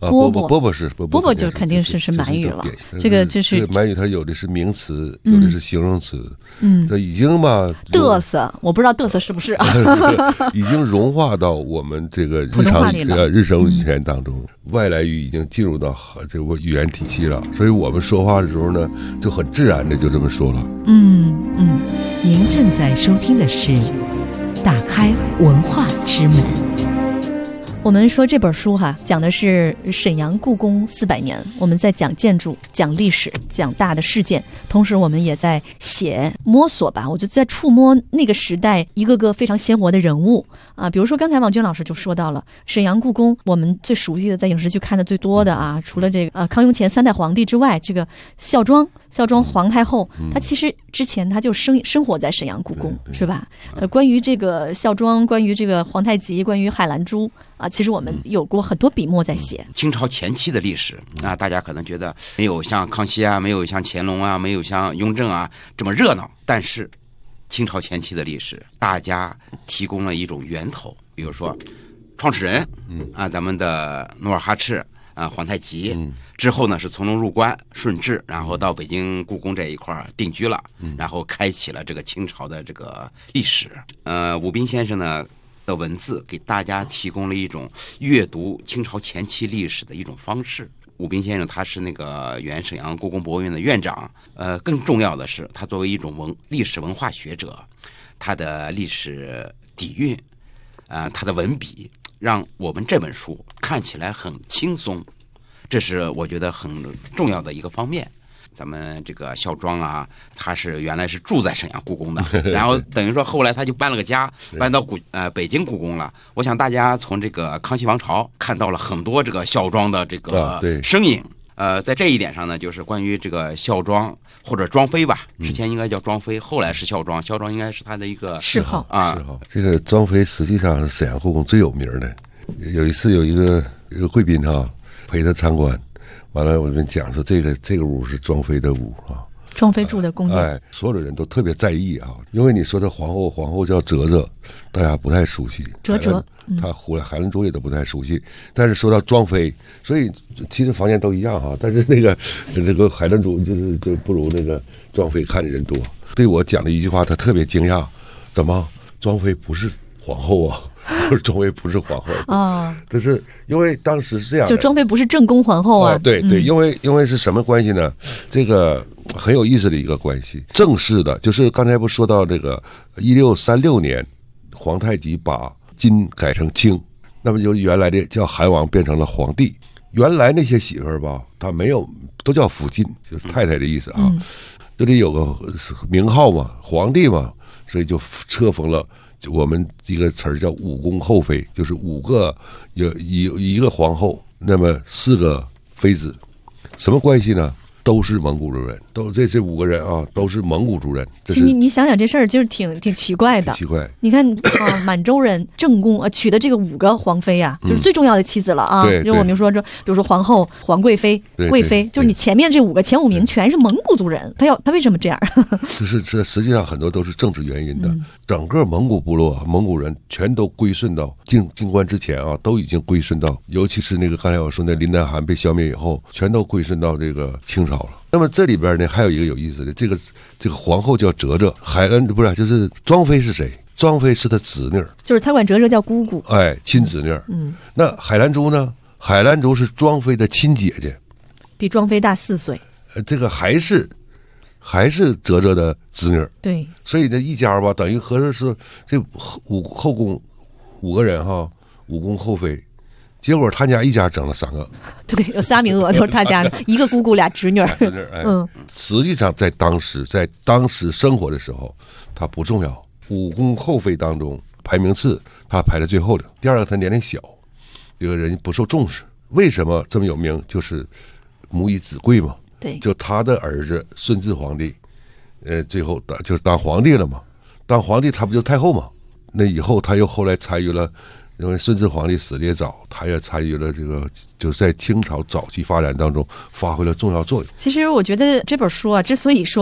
饽饽是饽饽就肯定是满语了。这个就是满语，它有的是名词，有的是形容词。这已经吧， 嘚瑟，我不知道嘚瑟是不是啊？ 已经融化到我们这个日常语言当中，外来语已经进入到这个语言体系了，所以我们说话的时候呢，就很自然的就这么说了。 您正在收听的是《打开文化之门》。 我们说这本书讲的是沈阳故宫400年，我们在讲建筑、讲历史、讲大的事件，同时我们也在摸索吧，我就在触摸那个时代一个个非常鲜活的人物啊。比如说刚才王娟老师就说到了沈阳故宫，我们最熟悉的在影视剧看的最多的除了这个康雍乾3代皇帝之外，这个孝庄皇太后，她其实之前她就生活在沈阳故宫，是吧？关于这个孝庄，关于这个皇太极，关于海兰珠其实我们有过很多笔墨在写。 清朝前期的历史大家可能觉得没有像康熙没有像乾隆没有像雍正这么热闹，但是清朝前期的历史，大家提供了一种源头，比如说创始人咱们的努尔哈赤皇太极，之后呢是从容入关顺治，然后到北京故宫这一块定居了，然后开启了这个清朝的这个历史。武斌先生呢的文字给大家提供了一种阅读清朝前期历史的一种方式。武斌先生他是那个原沈阳故宫博物院的院长，更重要的是他作为一种历史文化学者，他的历史底蕴他的文笔让我们这本书看起来很轻松，这是我觉得很重要的一个方面。咱们这个孝庄他是原来是住在沈阳故宫的，然后等于说后来他就搬了个家，搬到北京故宫了。我想大家从这个康熙王朝看到了很多这个孝庄的这个身影。在这一点上呢，就是关于这个孝庄或者庄妃吧，之前应该叫庄妃，后来是孝庄，孝庄应该是他的一个谥号这个庄妃实际上是沈阳故宫最有名的。有一次有一个贵宾陪他参观。完了，我跟你讲说，这个屋是庄妃的屋庄妃住的宫殿。 所有的人都特别在意因为你说的皇后叫哲哲，大家不太熟悉。 哲哲， 他海兰珠也都不太熟悉。但是说到庄妃，所以其实房间都一样但是这个海兰珠就不如那个庄妃看的人多。对我讲的一句话，他特别惊讶，怎么庄妃不是皇后庄妃不是皇后但是因为当时是这样的， 就庄妃不是正宫皇后对，因为是什么关系呢？这个很有意思的一个关系。正式的就是刚才不说到这个1636年，皇太极把金改成清，那么就原来的叫韩王变成了皇帝。原来那些媳妇儿吧，他没有都叫福晋，就是太太的意思这里有个名号嘛，皇帝嘛，所以就册封了。我们一个词儿叫五宫后妃，就是5个有一个皇后，那么4个妃子，什么关系呢？都是蒙古族人，这5个人都是蒙古族人。 其实你想想这事儿就是挺奇怪的。 奇怪， 你看满洲人正宫娶的这个5个皇妃就是最重要的妻子了就我们说比如说皇后、皇贵妃、贵妃，就是你前面这5个前5名全是蒙古族人，他为什么这样？ 这实际上很多都是政治原因的。整个蒙古部落蒙古人全都归顺到进关之前都已经归顺到，尤其是那个刚才我说那林丹汗被消灭以后，全都归顺到这个清朝了。那么这里边呢还有一个有意思的，这个皇后叫哲哲，就是庄妃是谁？庄妃是他侄女， 就是他管哲哲叫姑姑， 亲侄女。那海兰珠呢？海兰珠是庄妃的亲姐姐， 比庄妃大4岁。 这个还是哲哲的侄女。 对， 所以这一家吧，等于合着是这后宫5个人5宫后妃。结果他家一家整了3个， 对，有3名额都是他家的，一个姑姑俩侄女。 实际上在当时生活的时候，他不重要。5宫后妃当中排名次，他排在最后的。第二个，他年龄小，这个人不受重视。为什么这么有名？就是母以子贵嘛。 对， 就他的儿子顺治皇帝，最后就当皇帝了嘛。当皇帝他不就太后嘛？那以后他又后来参与了。因为顺治皇帝死的也早，他也参与了这个，就是在清朝早期发展当中发挥了重要作用。 其实我觉得这本书之所以说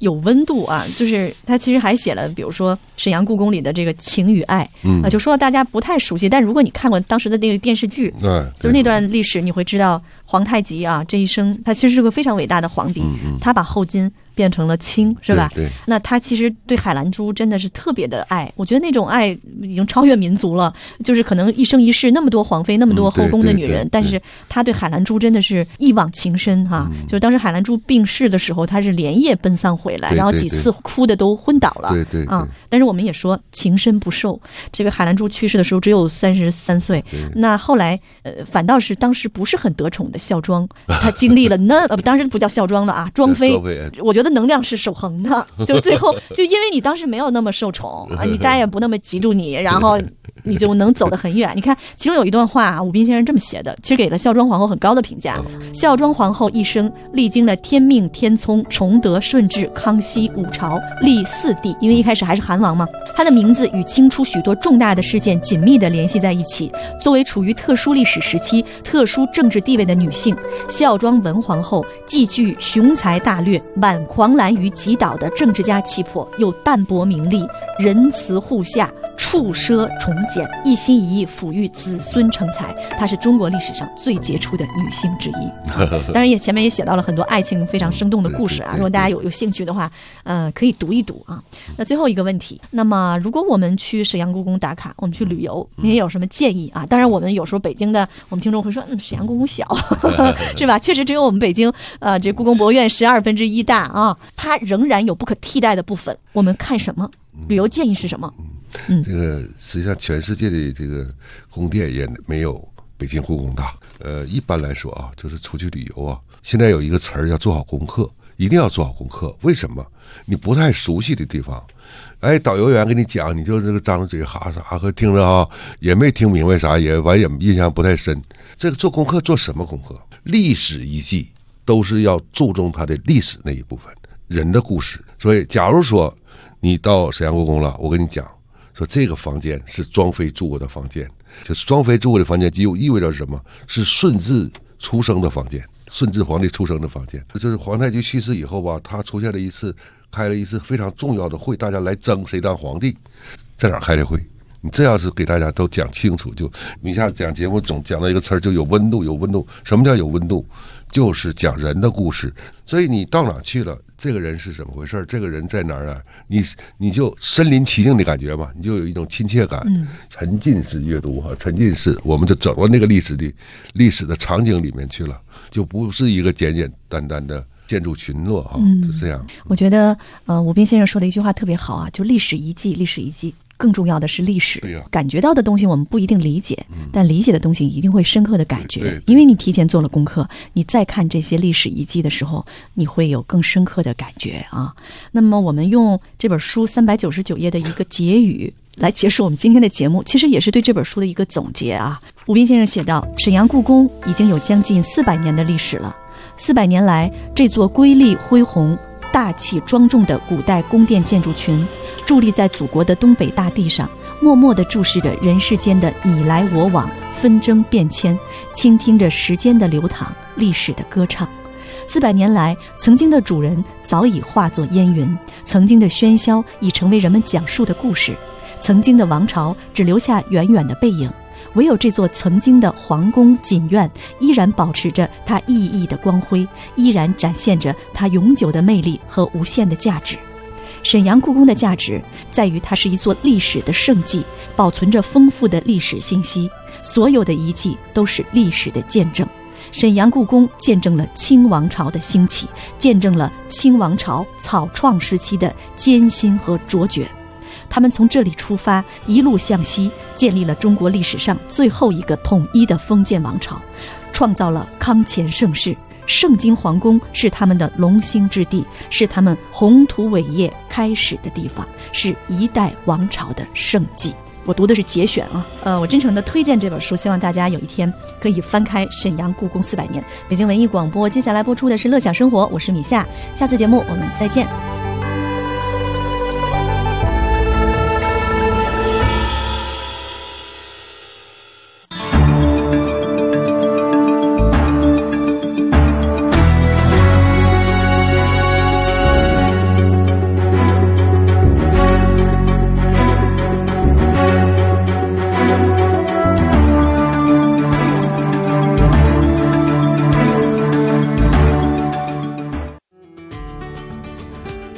有温度啊，就是他其实还写了，比如说沈阳故宫里的这个情与爱，就说大家不太熟悉，但如果你看过当时的那个电视剧，就是那段历史，你会知道皇太极啊这一生，他其实是个非常伟大的皇帝，他把后金变成了清，是吧？ 对。 那他其实对海兰珠真的是特别的爱，我觉得那种爱已经超越民族了，就是可能一生一世那么多皇妃，那么多后宫的女人，但是他对海兰珠真的是一往情深哈。就是当时海兰珠病逝的时候，他是连夜奔丧回来，然后几次哭的都昏倒了，但是我们也说情深不寿，这个海兰珠去世的时候只有33岁，那后来反倒是当时不是很得宠的孝庄，他经历了当时不叫孝庄了啊，庄妃，我觉得能量是守恒的，就是最后就因为你当时没有那么受宠啊，你大家也不那么嫉妒你，然后你就能走得很远。你看其中有一段话伍斌先生这么写的，其实给了孝庄皇后很高的评价。孝庄皇后一生历经了天命、天聪、崇德、顺治、康熙、武朝历4帝，因为一开始还是韩王嘛，她的名字与清初许多重大的事件紧密地联系在一起。作为处于特殊历史时期、特殊政治地位的女性，孝庄文皇后既具雄才大略、挽狂澜于极岛的政治家气魄，又淡泊名利、仁慈护下、处奢崇俭，一心一意抚育子孙成才。她是中国历史上最杰出的女性之一。当然前面也写到了很多爱情非常生动的故事啊，如果大家有兴趣的话，可以读一读啊。那最后一个问题，那么如果我们去沈阳故宫打卡，我们去旅游，您也有什么建议啊？当然我们有时候北京的我们听众会说，沈阳故宫小是吧？确实只有我们北京这故宫博物院1/12大啊，它仍然有不可替代的部分。我们看什么？旅游建议是什么？ 这个实际上全世界的这个宫殿也没有北京故宫大。一般来说啊，就是出去旅游啊，现在有一个词儿叫做好功课，一定要做好功课。为什么？你不太熟悉的地方，导游员给你讲，你就这个张着嘴哈啥和听着啊，也没听明白啥，也印象不太深。这个做功课做什么功课？历史遗迹都是要注重它的历史那一部分，人的故事。所以假如说你到沈阳故宫了，我跟你讲说这个房间是庄妃住过的房间，就是庄妃住过的房间就意味着什么？是顺治出生的房间，顺治皇帝出生的房间。就是皇太极去世以后吧，他出现了开了一次非常重要的会，大家来争谁当皇帝，在哪儿开的会？你这要是给大家都讲清楚，就一下讲节目总讲到一个词儿，就有温度。有温度，什么叫有温度？就是讲人的故事。所以你到哪去了，这个人是怎么回事？这个人在哪儿啊？你就身临其境的感觉嘛，你就有一种亲切感。沉浸式阅读哈，沉浸式，我们就走到那个历史的场景里面去了，就不是一个简简单单的建筑群落哈，就这样。 我觉得伍斌先生说的一句话特别好啊，就历史遗迹，历史遗迹。更重要的是历史，感觉到的东西我们不一定理解，但理解的东西一定会深刻的感觉，因为你提前做了功课，你再看这些历史遗迹的时候，你会有更深刻的感觉啊。那么我们用这本书399页的一个结语来结束我们今天的节目，其实也是对这本书的一个总结啊。伍斌先生写道，沈阳故宫已经有将近400年的历史了，400年来，这座瑰丽恢宏、大气庄重的古代宫殿建筑群伫立在祖国的东北大地上，默默地注视着人世间的你来我往、纷争变迁，倾听着时间的流淌、历史的歌唱。400年来，曾经的主人早已化作烟云，曾经的喧嚣已成为人们讲述的故事，曾经的王朝只留下远远的背影，唯有这座曾经的皇宫锦院依然保持着它熠熠的光辉，依然展现着它永久的魅力和无限的价值。沈阳故宫的价值在于它是一座历史的圣迹，保存着丰富的历史信息，所有的遗迹都是历史的见证。沈阳故宫见证了清王朝的兴起，见证了清王朝草创时期的艰辛和卓绝。他们从这里出发，一路向西，建立了中国历史上最后一个统一的封建王朝，创造了康乾盛世。盛京皇宫是他们的龙兴之地，是他们宏图伟业开始的地方，是一代王朝的盛迹。我读的是节选啊，我真诚的推荐这本书，希望大家有一天可以翻开沈阳故宫400年。北京文艺广播接下来播出的是乐享生活，我是米夏，下次节目我们再见。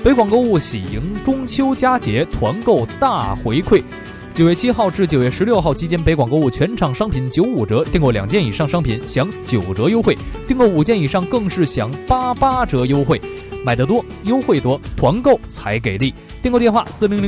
北广购物喜迎中秋佳节团购大回馈。9月7号至9月16号期间，北广购物全场商品95折，订购2件以上商品享9折优惠，订购5件以上更是享88折优惠。买得多，优惠多，团购才给力。订购电话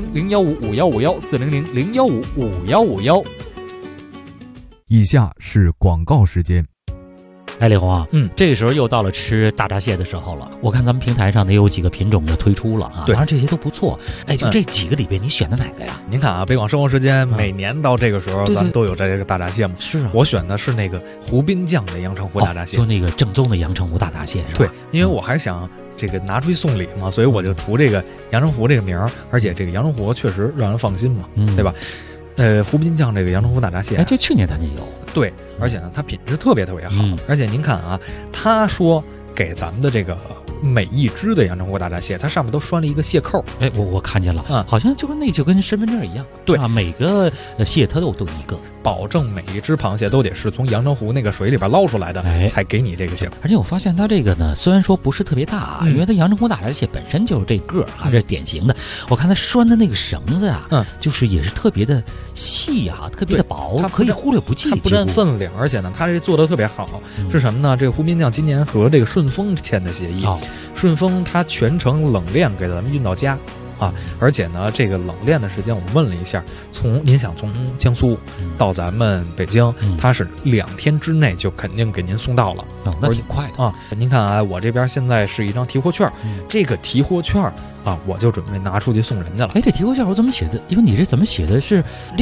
400-015-5151，400-015-5151。 以下是广告时间。 哎，李红啊，这个时候又到了吃大闸蟹的时候了。我看咱们平台上也有几个品种的推出了啊，当然这些都不错。哎，就这几个里边，你选的哪个呀？ 您看啊，北广生活时间每年到这个时候，咱们都有这个大闸蟹嘛。 是啊， 我选的是那个湖滨酱的阳澄湖大闸蟹， 就那个正宗的阳澄湖大闸蟹是吧？ 对，因为我还想这个拿出去送礼嘛，所以我就图这个阳澄湖这个名儿，而且这个阳澄湖确实让人放心嘛，对吧？湖滨酱这个阳澄湖大闸蟹， 这去年咱就有。 对，而且呢，它品质特别特别好。而且您看啊，他说给咱们的这个每一只的阳澄湖大闸蟹，它上面都拴了一个蟹扣。 哎，我看见了，好像就跟身份证一样。 对啊，每个蟹它都一个， 保证每一只螃蟹都得是从阳澄湖那个水里边捞出来的，才给你这个蟹扣。 而且我发现它这个呢，虽然说不是特别大啊，因为它阳澄湖大闸蟹本身就是这个啊，这是典型的。我看它拴的那个绳子啊，就是也是特别的细啊，特别的薄，它可以忽略不计， 它不占分量，而且呢，它这做的特别好。是什么呢？这个湖滨酱今年和这个顺丰签的协议，顺丰它全程冷链给咱们运到家。啊，而且呢，这个冷链的时间我问了一下，您想从江苏到咱们北京，它是2天之内就肯定给您送到了， 那挺快的啊。您看啊，我这边现在是一张提货券，这个提货券啊，我就准备拿出去送人家了。 哎，这提货券我怎么写的？因为你这怎么写的是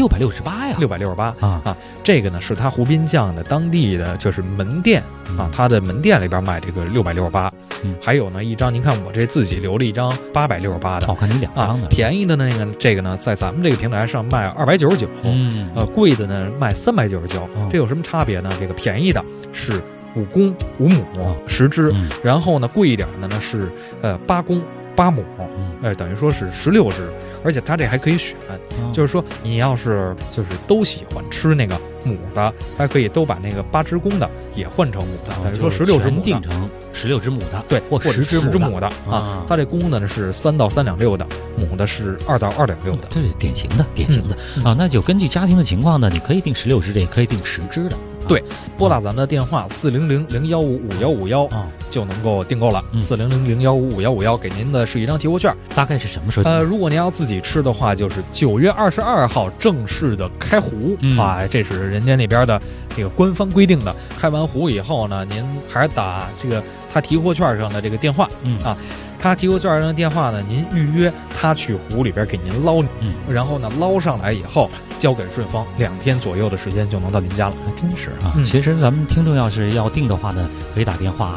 668呀 ？668啊，这个呢是他湖滨酱的当地的就是门店啊，他的门店里边卖这个668，还有呢一张，您看我这自己留了一张868的， 我看你2张的， 便宜的那个这个呢，在咱们这个平台上卖299，贵的呢卖399，这有什么差别呢？这个便宜的是5公5母10只，然后呢贵一点的呢是8公8母，等于说是16只，而且它这还可以选，就是说你要是就是都喜欢吃那个母的，还可以都把那个8只公的也换成母的，等于说16只母的， 定成16只母的， 对，或者10只母的啊。 它这公的呢是3到3两6的，母的是2到2两6的， 这是典型的啊。那就根据家庭的情况呢，你可以定16只的，也可以定10只的。 对，拨打咱们的电话400-015-5151就能够订购了。400-015-5151给您的是一张提货券， 大概是什么时候？ 如果您要自己吃的话，就是9月22号正式的开壶啊，这是人家那边的这个官方规定的。开完壶以后呢，您还是打这个他提货券上的这个电话啊。他提货券上的电话呢，您预约他去湖里边给您捞，然后呢捞上来以后交给顺丰，2天左右的时间就能到您家了。 还真是啊！其实咱们听众要是要订的话呢，可以打电话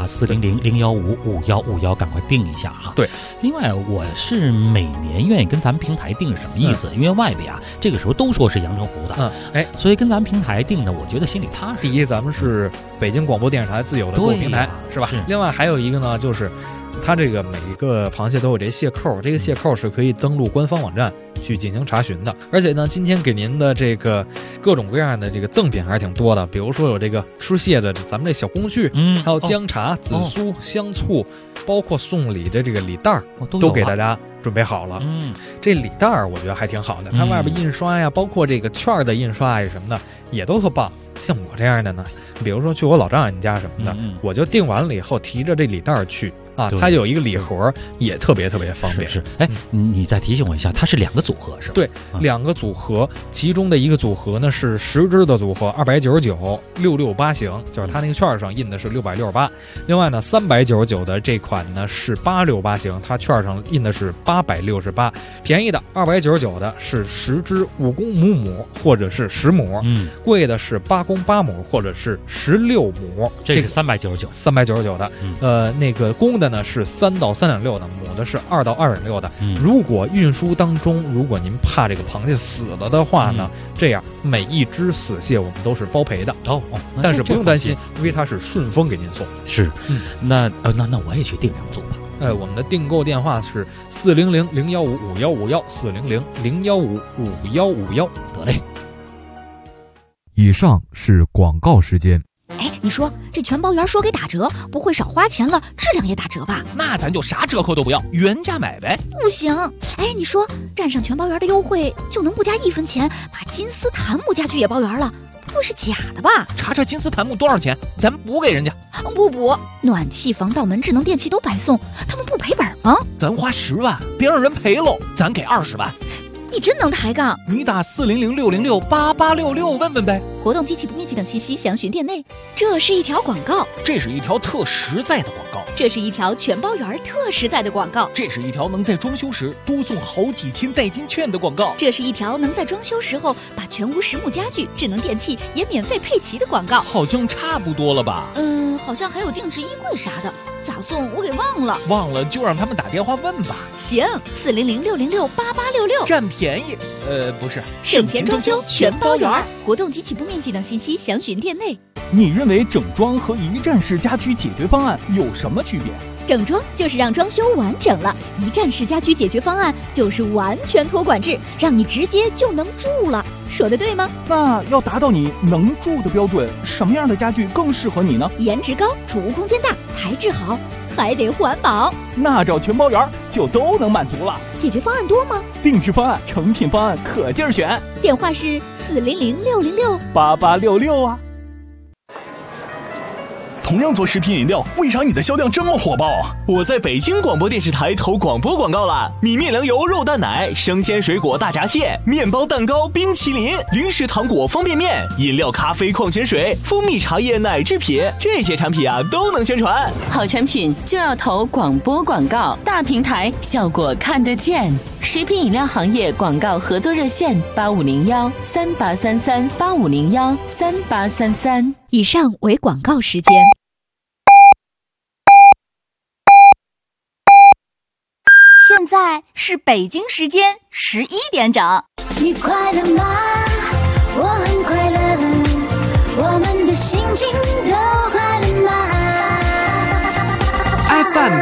400-015-5151，赶快订一下哈。 对， 另外我是每年愿意跟咱们平台订是什么意思？因为外边啊这个时候都说是阳澄湖的，所以跟咱们平台订呢，我觉得心里踏实。 第一，咱们是北京广播电视台自有的购物平台，是吧？另外还有一个呢，就是它这个每一个螃蟹都有这蟹扣，这个蟹扣是可以登录官方网站去进行查询的。而且呢，今天给您的这个各种各样的这个赠品还是挺多的，比如说有这个吃蟹的咱们这小工具，还有姜茶、紫苏、香醋，包括送礼的这个礼袋都给大家准备好了。这礼袋我觉得还挺好的，它外边印刷呀，包括这个券的印刷呀什么的也都特棒。像我这样的呢，比如说去我老丈人家什么的，我就订完了以后提着这礼袋去啊，它有一个礼盒，也特别特别方便。 是，哎，你再提醒我一下，它是2个组合是吧？ 对，2个组合，其中的一个组合呢是10只的组合，299，668型，就是它那个券上印的是668。另外呢，399的这款呢是868型，它券上印的是868。便宜的299的是10只5公5母或者是10母，贵的是8公8母或者是16母。 这是399 的，那个公的呢是3到3两6的，母的是2到2两6的。如果运输当中，如果您怕这个螃蟹死了的话呢，这样每一只死蟹我们都是包赔的但是不用担心，因为它是顺丰给您送。 是，那我也去订2组吧。 我们的订购电话是400-015-5151，400-015-5151。 得嘞。以上是广告时间。 哎， 你说这全包圆说给打折，不会少花钱了，质量也打折吧？ 那咱就啥折扣都不要，原价买呗。 不行，哎，你说占上全包圆的优惠，就能不加1分钱把金丝檀木家具也包圆了？不会是假的吧？ 查查金丝檀木多少钱，咱补给人家。 不补，暖气、防盗门、智能电器都白送，他们不赔本吗？ 咱花10万，别让人赔喽，咱给20万。 你真能抬杠！ 你打400-606-8866问问呗。 活动、机器不面积等信息详询店内。这是一条广告， 这是一条特实在的广告， 这是一条全包圆特实在的广告， 这是一条能在装修时多送好几千代金券的广告， 这是一条能在装修时候把全屋实木家具、智能电器也免费配齐的广告。 好像差不多了吧？ 好像还有定制衣柜啥的，咋送我给忘了。 忘了就让他们打电话问吧。 行，400-606-8866， 占便宜。不是， 省钱装修全包圆。活动及起步面积等信息详询店内。 你认为整装和一站式家居解决方案有什么区别？ 整装就是让装修完整了，一站式家居解决方案就是完全托管制，让你直接就能住了。说的对吗？ 那要达到你能住的标准，什么样的家具更适合你呢？ 颜值高，储物空间大，材质好，还得环保。 那找全包圆就都能满足了。 解决方案多吗？ 定制方案、成品方案可劲儿选。 电话是 400-606-8866啊。 同样做食品饮料，为啥你的销量这么火爆啊？ 我在北京广播电视台投广播广告了，米面粮油肉蛋奶、生鲜水果大闸蟹、面包蛋糕、冰淇淋、零食糖果方便面、饮料咖啡矿泉水、蜂蜜茶叶奶制品，这些产品啊都能宣传。 好产品就要投广播广告，大平台效果看得见。食品饮料行业广告合作热线8501-3833-8501-3833。 以上为广告时间。 现在是北京时间11点整。 你快乐吗？我很快乐，我们的心情都快乐吗 ？FM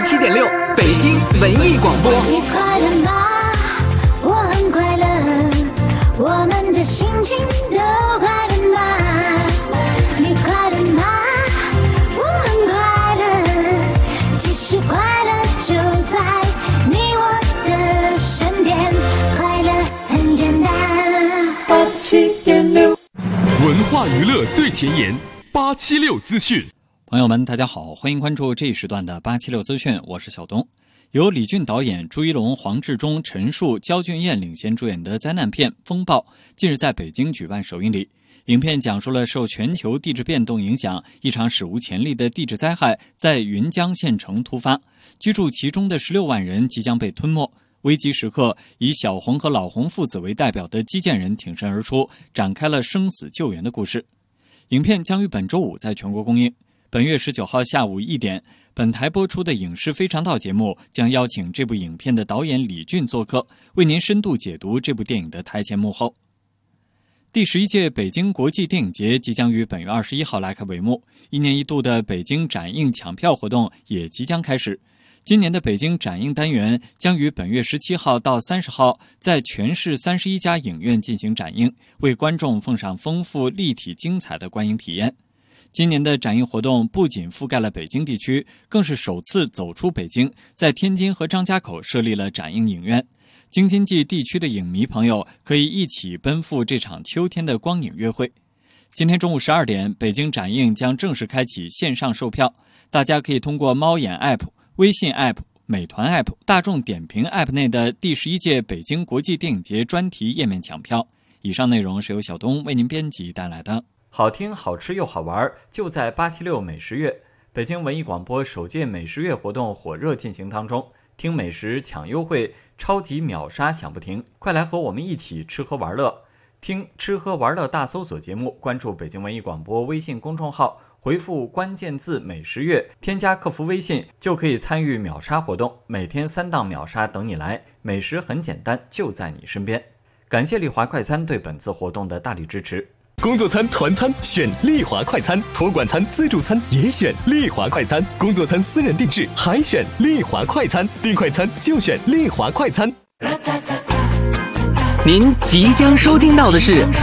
87.6，北京文艺广播。 你快乐吗？我很快乐，我们的心情都快乐吗？你快乐吗？我很快乐，其实快乐就在你我的身边，快乐很简单。87.6， 文化娱乐最前沿，876资讯。 朋友们，大家好，欢迎关注这一时段的876资讯，我是小东。由李俊导演、朱一龙、黄志忠、陈数、焦俊艳领衔主演的灾难片《风暴》近日在北京举办首映礼。影片讲述了受全球地质变动影响，一场史无前例的地质灾害在云江县城突发，居住其中的16万人即将被吞没。危急时刻，以小红和老红父子为代表的基建人挺身而出，展开了生死救援的故事。影片将于本周5在全国公映。本月19号下午1点，本台播出的《影视非常道》节目将邀请这部影片的导演李俊做客，为您深度解读这部电影的台前幕后。第11届北京国际电影节即将于本月21号拉开帷幕，1年1度的北京展映抢票活动也即将开始。今年的北京展映单元将于本月17号到30号在全市31家影院进行展映，为观众奉上丰富、立体、精彩的观影体验。今年的展映活动不仅覆盖了北京地区，更是首次走出北京，在天津和张家口设立了展映影院。京津冀地区的影迷朋友可以一起奔赴这场秋天的光影约会。今天中午12点，北京展映将正式开启线上售票，大家可以通过猫眼 App、微信 App、美团 App、大众点评 App 内的第11届北京国际电影节专题页面抢票。以上内容是由小东为您编辑带来的。好听、好吃又好玩，就在876美食月。北京文艺广播首届美食月活动火热进行当中，听美食抢优惠，超级秒杀享不停，快来和我们一起吃喝玩乐。听吃喝玩乐大搜索节目，关注北京文艺广播微信公众号，回复关键字美食月，添加客服微信就可以参与秒杀活动，每天3档秒杀等你来，美食很简单，就在你身边。感谢丽华快餐对本次活动的大力支持。 工作餐、团餐选丽华快餐，托管餐、自助餐也选丽华快餐，工作餐私人定制还选丽华快餐，订快餐就选丽华快餐。 您即将收听到的是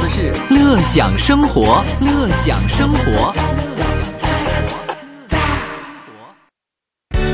的是乐享生活，乐享生活。